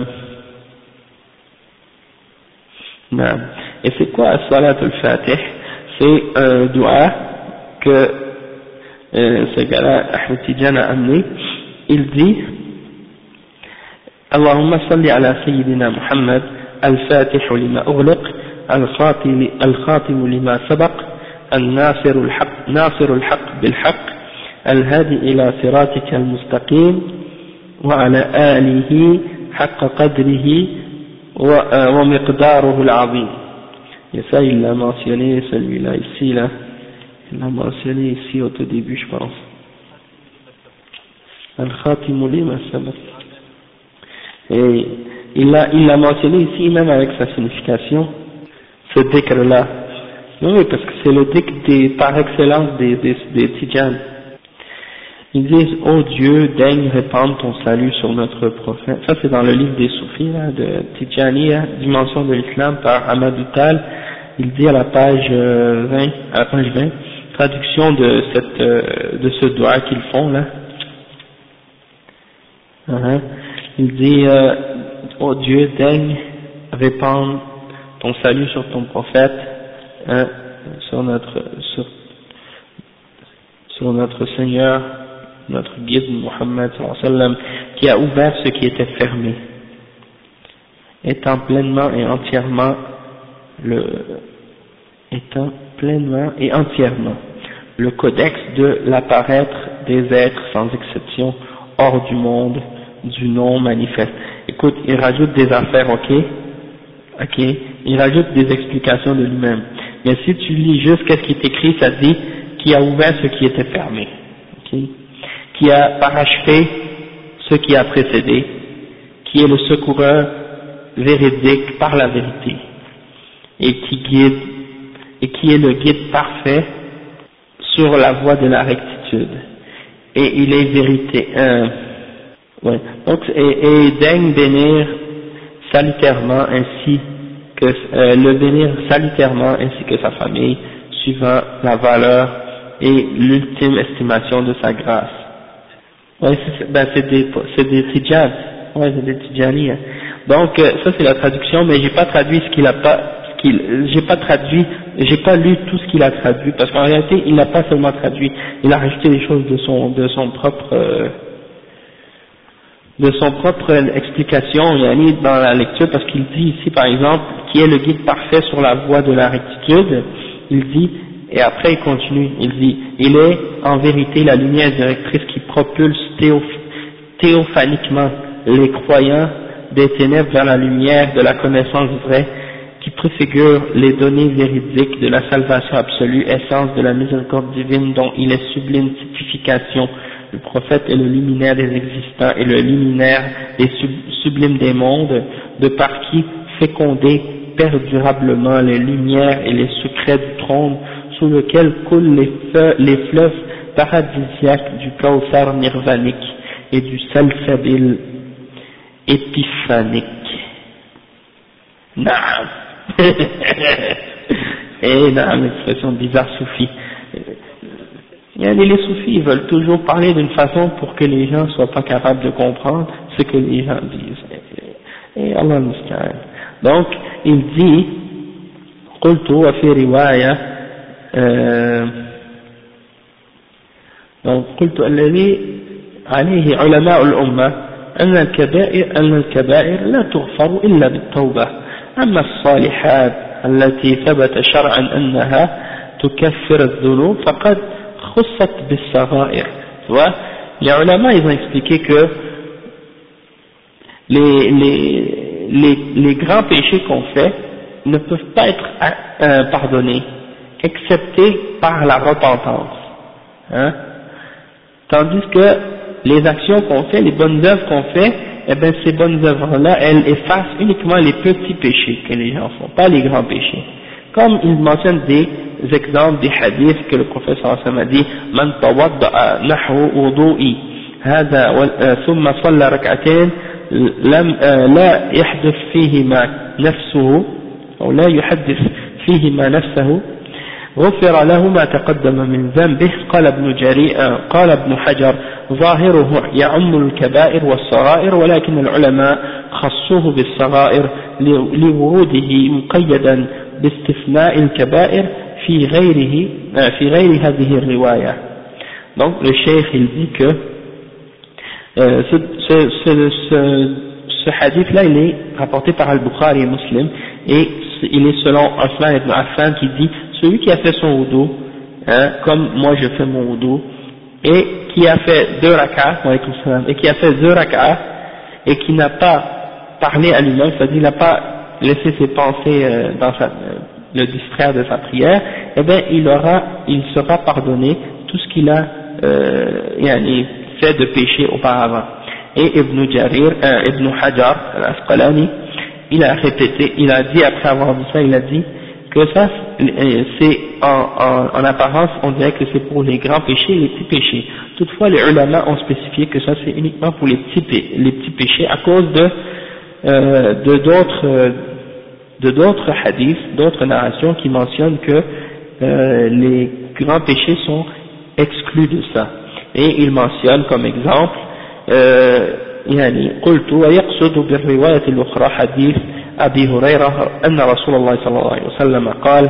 non. Et c'est quoi Salat al-Fatih? C'est un dua que euh, ce gars-là, Ahmed Tidjan, a amené. Il dit Allahumma salli ala Sayyidina Muhammad al-Fatih lima ughliq al-Khatim lima sabaq al-Nasir al-Haq Nasir al-Haq bil-Haq al-Hadi ila siratika al-Mustaqim wa ala alihi haqqa qadrihi wa miqdaruhu al-azim. Et ça il l'a mentionné celui-là ici là, il l'a mentionné ici au tout début je pense. Al-Khatimu lima sabaq. Et il l'a il l'a mentionné ici même avec sa signification, ce dhikr là. Oui, parce que c'est le dhikr des, par excellence des, des, des Tidjan. Ils disent, ô Dieu, daigne répandre ton salut sur notre prophète. Ça c'est dans le livre des Soufis, là, de Tidjaniya, Dimension de l'Islam, par Ahmadou Tal. Il dit à la page vingt, à la page vingt, traduction de cette, de ce doigt qu'ils font, là. Uh-huh. Il dit, euh, ô Dieu, daigne répandre ton salut sur ton prophète, hein, sur notre, sur, sur notre Seigneur, notre guide Muhammad sallallahu alayhi wa sallam, qui a ouvert ce qui était fermé, étant pleinement et entièrement le, étant pleinement et entièrement le codex de l'apparaître des êtres sans exception hors du monde du non manifeste. Écoute, il rajoute des affaires, ok, ok, il rajoute des explications de lui-même. Mais si tu lis juste qu'est-ce qui est écrit, ça dit qui a ouvert ce qui était fermé, ok, qui a parachevé ce qui a précédé, qui est le secoureur véridique par la vérité, et qui guide, et qui est le guide parfait sur la voie de la rectitude. Et il est vérité, euh, ouais. Donc, et, et daigne bénir salutairement ainsi que, euh, le bénir salutairement ainsi que sa famille, suivant la valeur et l'ultime estimation de sa grâce. Ouais, c'est, ben c'est des, c'est des Tidjan, ouais, c'est des Tidjaniya. Donc, euh, ça c'est la traduction, mais j'ai pas traduit ce qu'il a pas, ce qu'il, j'ai pas traduit, j'ai pas lu tout ce qu'il a traduit, parce qu'en réalité, il n'a pas seulement traduit, il a rajouté des choses de son, de son propre, euh, de son propre explication, il a mis dans la lecture, parce qu'il dit ici, par exemple, qui est le guide parfait sur la voie de la rectitude, il dit, et après il continue, il dit, il est en vérité la lumière directrice qui propulse théoph théophaniquement les croyants des ténèbres vers la lumière de la connaissance vraie, qui préfigure les données véridiques de la salvation absolue, essence de la miséricorde divine dont il est sublime typification. Le prophète est le luminaire des existants et le luminaire des sub sublimes des mondes, de par qui féconder perdurablement les lumières et les secrets du trône sous lequel coulent les, feu, les fleuves paradisiaques du Kawthar nirvanique et du Salsabil épiphanique. Naam. Et naam, l'expression bizarre soufie. Les soufis ils veulent toujours parler d'une façon pour que les gens ne soient pas capables de comprendre ce que les gens disent. Et Allah musta'an. Donc, il dit, قلت وفي رواية donc قلت الذي عليه علماء الأمة أن الكبائر أن الكبائر لا تغفر إلا بالتوبة، أما الصالحات التي ثبت شرعا أنها تكفر الذنوب فقد خصت بالصغائر. Tu vois, les ulama ils ont expliqué que les les les les grands péchés qu'on fait ne peuvent pas être euh, pardonnés excepté par la repentance, hein? Tandis que les actions qu'on fait, les bonnes œuvres qu'on fait, eh bien ces bonnes œuvres-là, elles effacent uniquement les petits péchés que les gens font, pas les grands péchés. Comme il mentionne des exemples des hadiths que le prophète sallallahu alayhi wa sallam a dit, man tawadda'a nahwu wudu'i hada thumma salla rak'atayn lam la yahdith fihima nafsuhu ou la yuhaddith fihima nafsuhu غفر له ما تقدم من ذنبه. قال ابن جرير قال ابن حجر ظاهره يعم الكبائر والصغائر ولكن العلماء خصوه بالصغائر لوروده مقيدا باستثناء الكبائر في غيره في غير هذه الرواية. Donc le cheikh il dit que euh, ce, ce, ce, ce, ce hadith là il est rapporté par Al-Bukhari et Muslim et il est selon Osman ibn Affan qui dit celui qui a fait son wudu, hein, comme moi je fais mon wudu, et qui a fait deux rak'ahs, et qui a fait deux rak'ahs, et qui n'a pas parlé à lui-même, c'est-à-dire il n'a pas laissé ses pensées euh, dans sa, euh, le distraire de sa prière, eh bien il aura, il sera pardonné tout ce qu'il a euh, fait de péché auparavant. Et Ibn Jarir, euh, Ibn Hajar al-Asqalani, il a répété, il a dit après avoir dit ça, il a dit que ça, c'est en, en, en apparence, on dirait que c'est pour les grands péchés et les petits péchés. Toutefois, les ulama ont spécifié que ça, c'est uniquement pour les petits, les petits péchés à cause de euh, de d'autres de d'autres hadiths, d'autres narrations qui mentionnent que euh, les grands péchés sont exclus de ça. Et il mentionne comme exemple, يعني قلت ويقصد بالرواية الأخرى حديث أبي هريرة أن رسول الله صلى الله عليه وسلم قال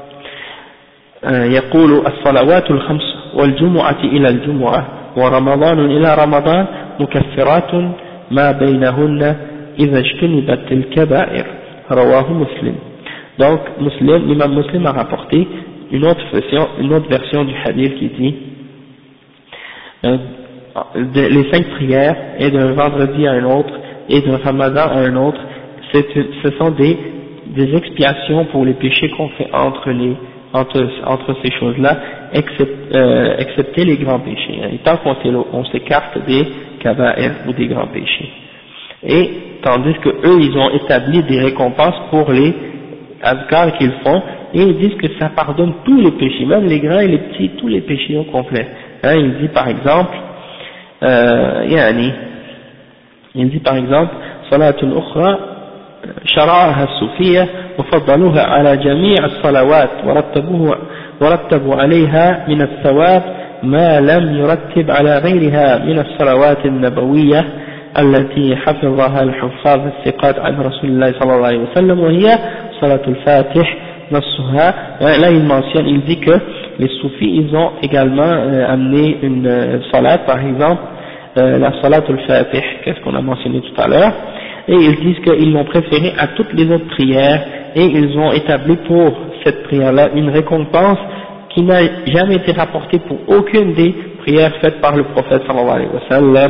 يقول الصلوات الخمس والجمعة إلى الجمعة ورمضان إلى رمضان مكفرات ما بينهن إذا اجتنبت الكبائر رواه مسلم. Donc Muslim, l'imam Muslim a rapporté une autre version, une autre version du hadith qui dit euh, de, les cinq prières et d'un vendredi à un autre et d'un ramadan à un autre, ce sont des, des expiations pour les péchés qu'on fait entre les entre, entre ces choses-là, except, euh, excepté les grands péchés, et tant qu'on s'écarte des kaba'ir ou des grands péchés. Et tandis que eux ils ont établi des récompenses pour les azkars qu'ils font, et ils disent que ça pardonne tous les péchés, même les grands et les petits, tous les péchés au complet. Hein, il dit par exemple euh, yani, il dit par exemple salatul ukhra شرعها الصوفية وفضلوها على جميع الصلوات ورتبوه ورتبوا عليها من الثواب ما لم يرتب على غيرها من الصلوات النبوية التي حفظها الحفاظ الثقات عن رسول الله صلى الله عليه وسلم وهي صلاة الفاتح نصها. Là il mentionne, il dit que les soufis ils ont également euh, amené une euh, salat, par exemple euh, la salat al-fatih, qu'est-ce qu'on a mentionné tout à l'heure, et ils disent qu'ils l'ont préféré à toutes les autres prières, et ils ont établi pour cette prière-là une récompense qui n'a jamais été rapportée pour aucune des prières faites par le prophète sallallahu alayhi wa sallam,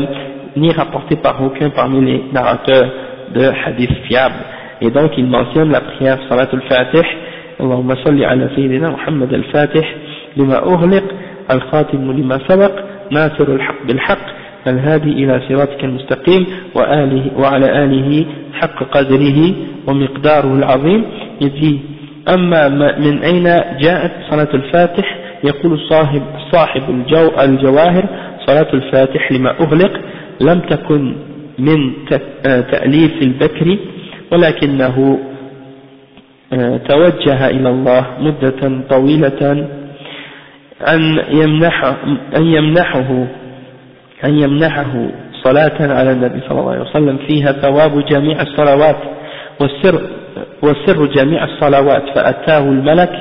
ni rapporté par aucun parmi les narrateurs de hadith fiables. Et donc il mentionne la prière Salat al-Fatih, Allahumma salli ala Sayyidina Muhammad al-Fatih, lima ughliq, al-Khatim lima sabaq, nasir al-haq bil-haq, al-hadi ila siratika al-mustaqim, wa alihi, wa ala alihi, haqq qadrihi, wa miqdaruhu al-azim. Il dit, أما من أين جاءت صلاة الفاتح يقول صاحب صاحب الجو الجواهر صلاة الفاتح لما أغلق لم تكن من تأليف البكري ولكنه توجه إلى الله مدة طويلة أن يمنحه أن يمنحه أن يمنحه صلاة على النبي صلى الله عليه وسلم فيها ثواب جميع الصلوات والسر والسر جميع الصلوات فأتاه الملك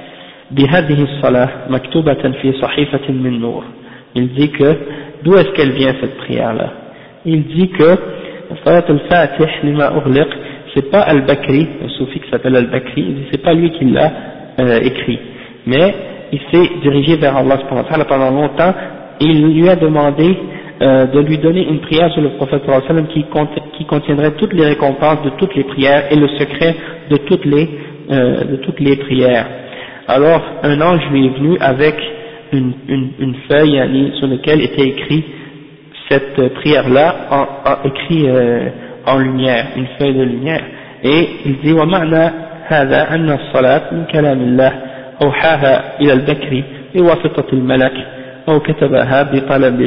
بهذه الصلاة مكتوبة في صحيفة من نور. Il dit que d'où est-ce qu'elle vient cette prière-là? Il dit que Salat al-Fatih lima ughliq, c'est pas Al-Bakri, un soufi qui s'appelle Al-Bakri, il dit c'est pas lui qui l'a euh, écrit, mais il s'est dirigé vers Allah subhanahu wa ta'ala pendant longtemps et il lui a demandé euh, de lui donner une prière sur le prophète sallallahu alayhi wa sallam qui, cont- qui contiendrait toutes les récompenses de toutes les prières et le secret de toutes les, euh, de toutes les prières. Alors un ange lui est venu avec une, une, une feuille yani, sur laquelle était écrit cette prière-là, en, en, écrit euh, en lumière, une feuille de lumière. Et il dit وَمَعْنَى هَذَا أَنَّ الصَّلَاةِ مِنْ كَلَامِ اللَّهِ أَوْحَاهَا إِلَى الْبَكْرِ بِوَاسِطَةِ الْمَلَكِ أو كتبها بطلب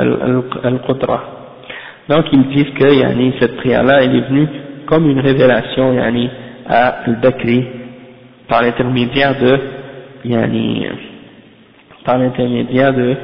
القدرة. Donc ils disent que yani, cette prière-là elle est venue comme une révélation yani, à Al-Bakri par l'intermédiaire de yani, par l'intermédiaire de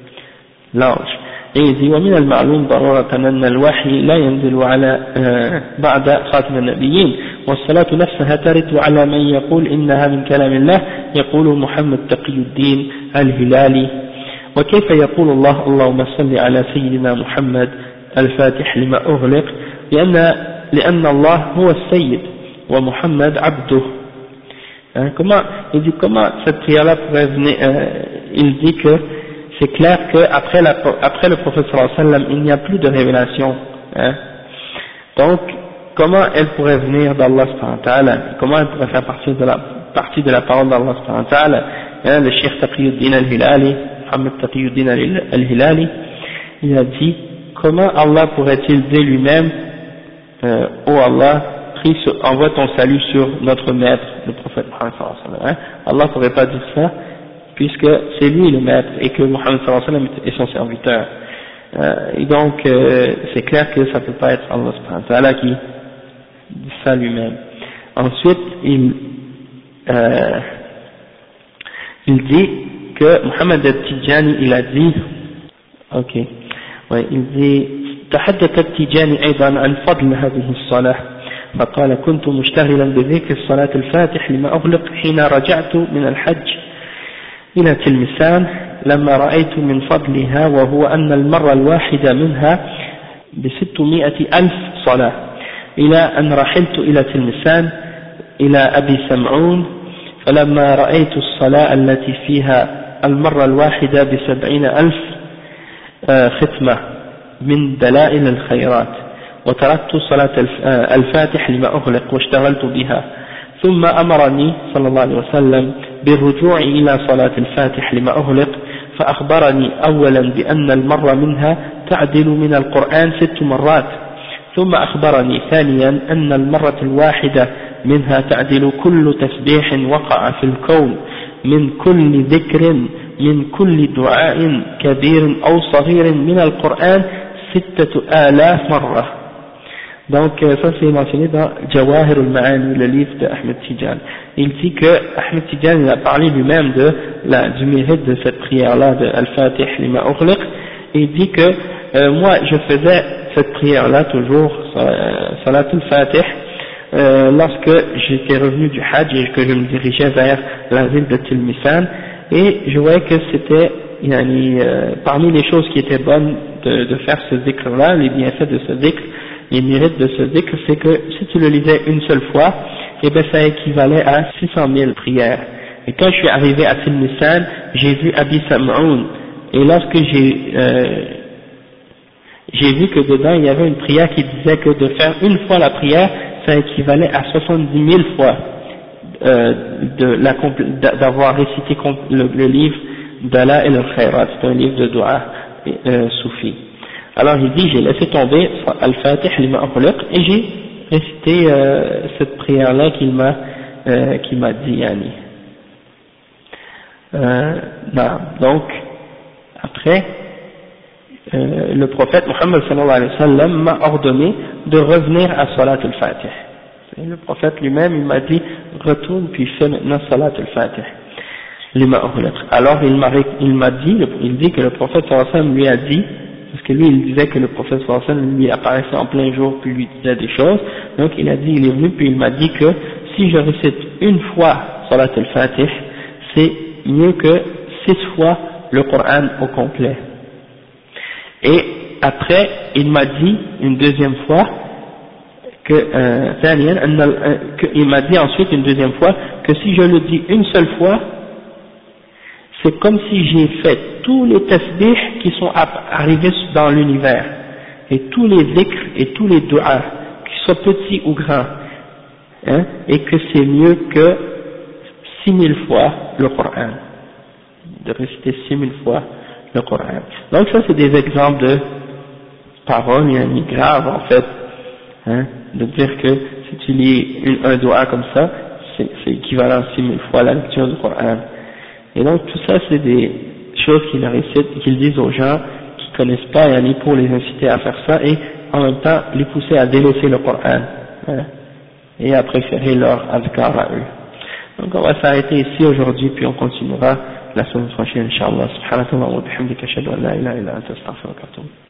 l'ange. Et il dit ومن المعلوم ضرورة أن الوحي لا ينزل على بعد خاتم النبيين والصلاة نفسها ترد على من يقول إنها من كلام الله يقول محمد تقي الدين الهلالي. وكيف يقول الله اللهم صل على سيدنا محمد الفاتح لما أغلق لأن, لأن الله هو السيد ومحمد عبده. Hein, comment, il dit comment cette prière-là pourrait venir, euh, il dit que c'est clair qu'après après le prophète sallallahu alayhi wa sallam, il n'y a plus de révélation. Hein. Donc, comment elle pourrait venir d'Allah subhanahu wa ta'ala? Comment elle pourrait faire partie de la, partie de la parole d'Allah subhanahu wa ta'ala? Hein, le Cheikh Taqiyuddin al-Hilali, Muhammad Taqiyuddin al-Hilali, il a dit, comment Allah pourrait-il dire lui-même, euh, oh Allah, prie sur, envoie ton salut sur notre maître, le prophète Muhammad sallallahu alayhi wa sallam. Hein. Allah ne pourrait pas dire ça, puisque c'est lui le maître et que Muhammad sallallahu alayhi wa sallam est son serviteur. Euh, et donc, euh, c'est clair que ça ne peut pas être Allah subhanahu wa ta'ala qui dit ça lui-même. Ensuite, il, euh, il dit que Muhammad al-Tijani, il a dit, ok, ouais, il dit, تحدث التجاني أيضا عن فضل هذه الصلاة فقال كنت مشتغلا بذكر صلاة الفاتح لما أغلق حين رجعت من الحج إلى تلمسان لما رأيت من فضلها وهو أن المرة الواحدة منها بستمائة ألف صلاة إلى أن رحلت إلى تلمسان إلى أبي سمعون فلما رأيت الصلاة التي فيها المرة الواحدة بسبعين ألف ختمة من دلائل الخيرات وتركت صلاة الفاتح لما أغلق واشتغلت بها ثم أمرني صلى الله عليه وسلم بالرجوع إلى صلاة الفاتح لما أغلق فأخبرني أولا بأن المرة منها تعدل من القرآن ست مرات ثم أخبرني ثانيا أن المرة الواحدة منها تعدل كل تسبيح وقع في الكون من كل ذكر من كل دعاء كبير أو صغير من القرآن ستة آلاف مرة. Donc ça c'est mentionné dans Jawahir al-Ma'ani, le livre de Ahmed Tijan. Il dit que Ahmed Tijan il a parlé lui-même de la, du mérite de cette prière-là de Al-Fatih lima ughliq, et il dit que euh, moi je faisais cette prière-là toujours, euh, Salat al-Fatih, euh, lorsque j'étais revenu du Hajj et que je me dirigeais vers la ville de Tilmisan, et je voyais que c'était yani, euh, parmi les choses qui étaient bonnes de, de faire ce dhikr-là, les bienfaits de ce dhikr, les mérites de ce dhikr, c'est que si tu le lisais une seule fois, eh bien ça équivalait à six cent mille prières. Et quand je suis arrivé à Tilmisan, j'ai vu Abi Sam'oun, et lorsque j'ai, euh, j'ai vu que dedans il y avait une prière qui disait que de faire une fois la prière, ça équivalait à soixante-dix mille fois euh, de la d'avoir récité le, le livre d'Ala el Khairat, c'est un livre de dua euh, soufi. Alors il dit, j'ai laissé tomber Al-Fatih lima ughliq et j'ai récité euh, cette prière-là qu'il m'a euh, qu'il m'a dit, yani. Euh, non, donc après euh, le prophète Muhammad sallallahu alayhi wa sallam m'a ordonné de revenir à Salat al-Fatih. Le prophète lui-même il m'a dit retourne puis fais maintenant Salat al-Fatih. Alors il m'a il m'a dit il dit que le prophète sallallahu alayhi wa sallam lui a dit, parce que lui il disait que le prophète sallallahu alayhi wa sallam lui apparaissait en plein jour puis lui disait des choses, donc il a dit, il est venu puis il m'a dit que si je récite une fois Salat al-Fatih, c'est mieux que six fois le Coran au complet. Et après, il m'a dit une deuxième fois que, euh, que il m'a dit ensuite une deuxième fois que si je le dis une seule fois, c'est comme si j'ai fait tous les tasbihs qui sont arrivés dans l'univers, et tous les dhikrs et tous les du'as, qu'ils soient petits ou grands, hein, et que c'est mieux que six mille fois le Coran, de réciter six mille fois le Coran. Donc ça c'est des exemples de paroles yani, graves en fait, hein, de dire que si tu lis une, un doigt comme ça, c'est équivalent à six mille fois la lecture du Coran. Et donc tout ça c'est des choses qu'ils récitent, qu'ils disent aux gens qui connaissent pas yani, pour les inciter à faire ça et en même temps les pousser à délaisser le Coran, hein, et à préférer leur adhkar à eux. Donc on va s'arrêter ici aujourd'hui puis on continuera la semaine prochaine, Inch'Allah. Subhanakallah wa bihamdika ashhadu an la ilaha illa anta astaghfiruka wa atubu.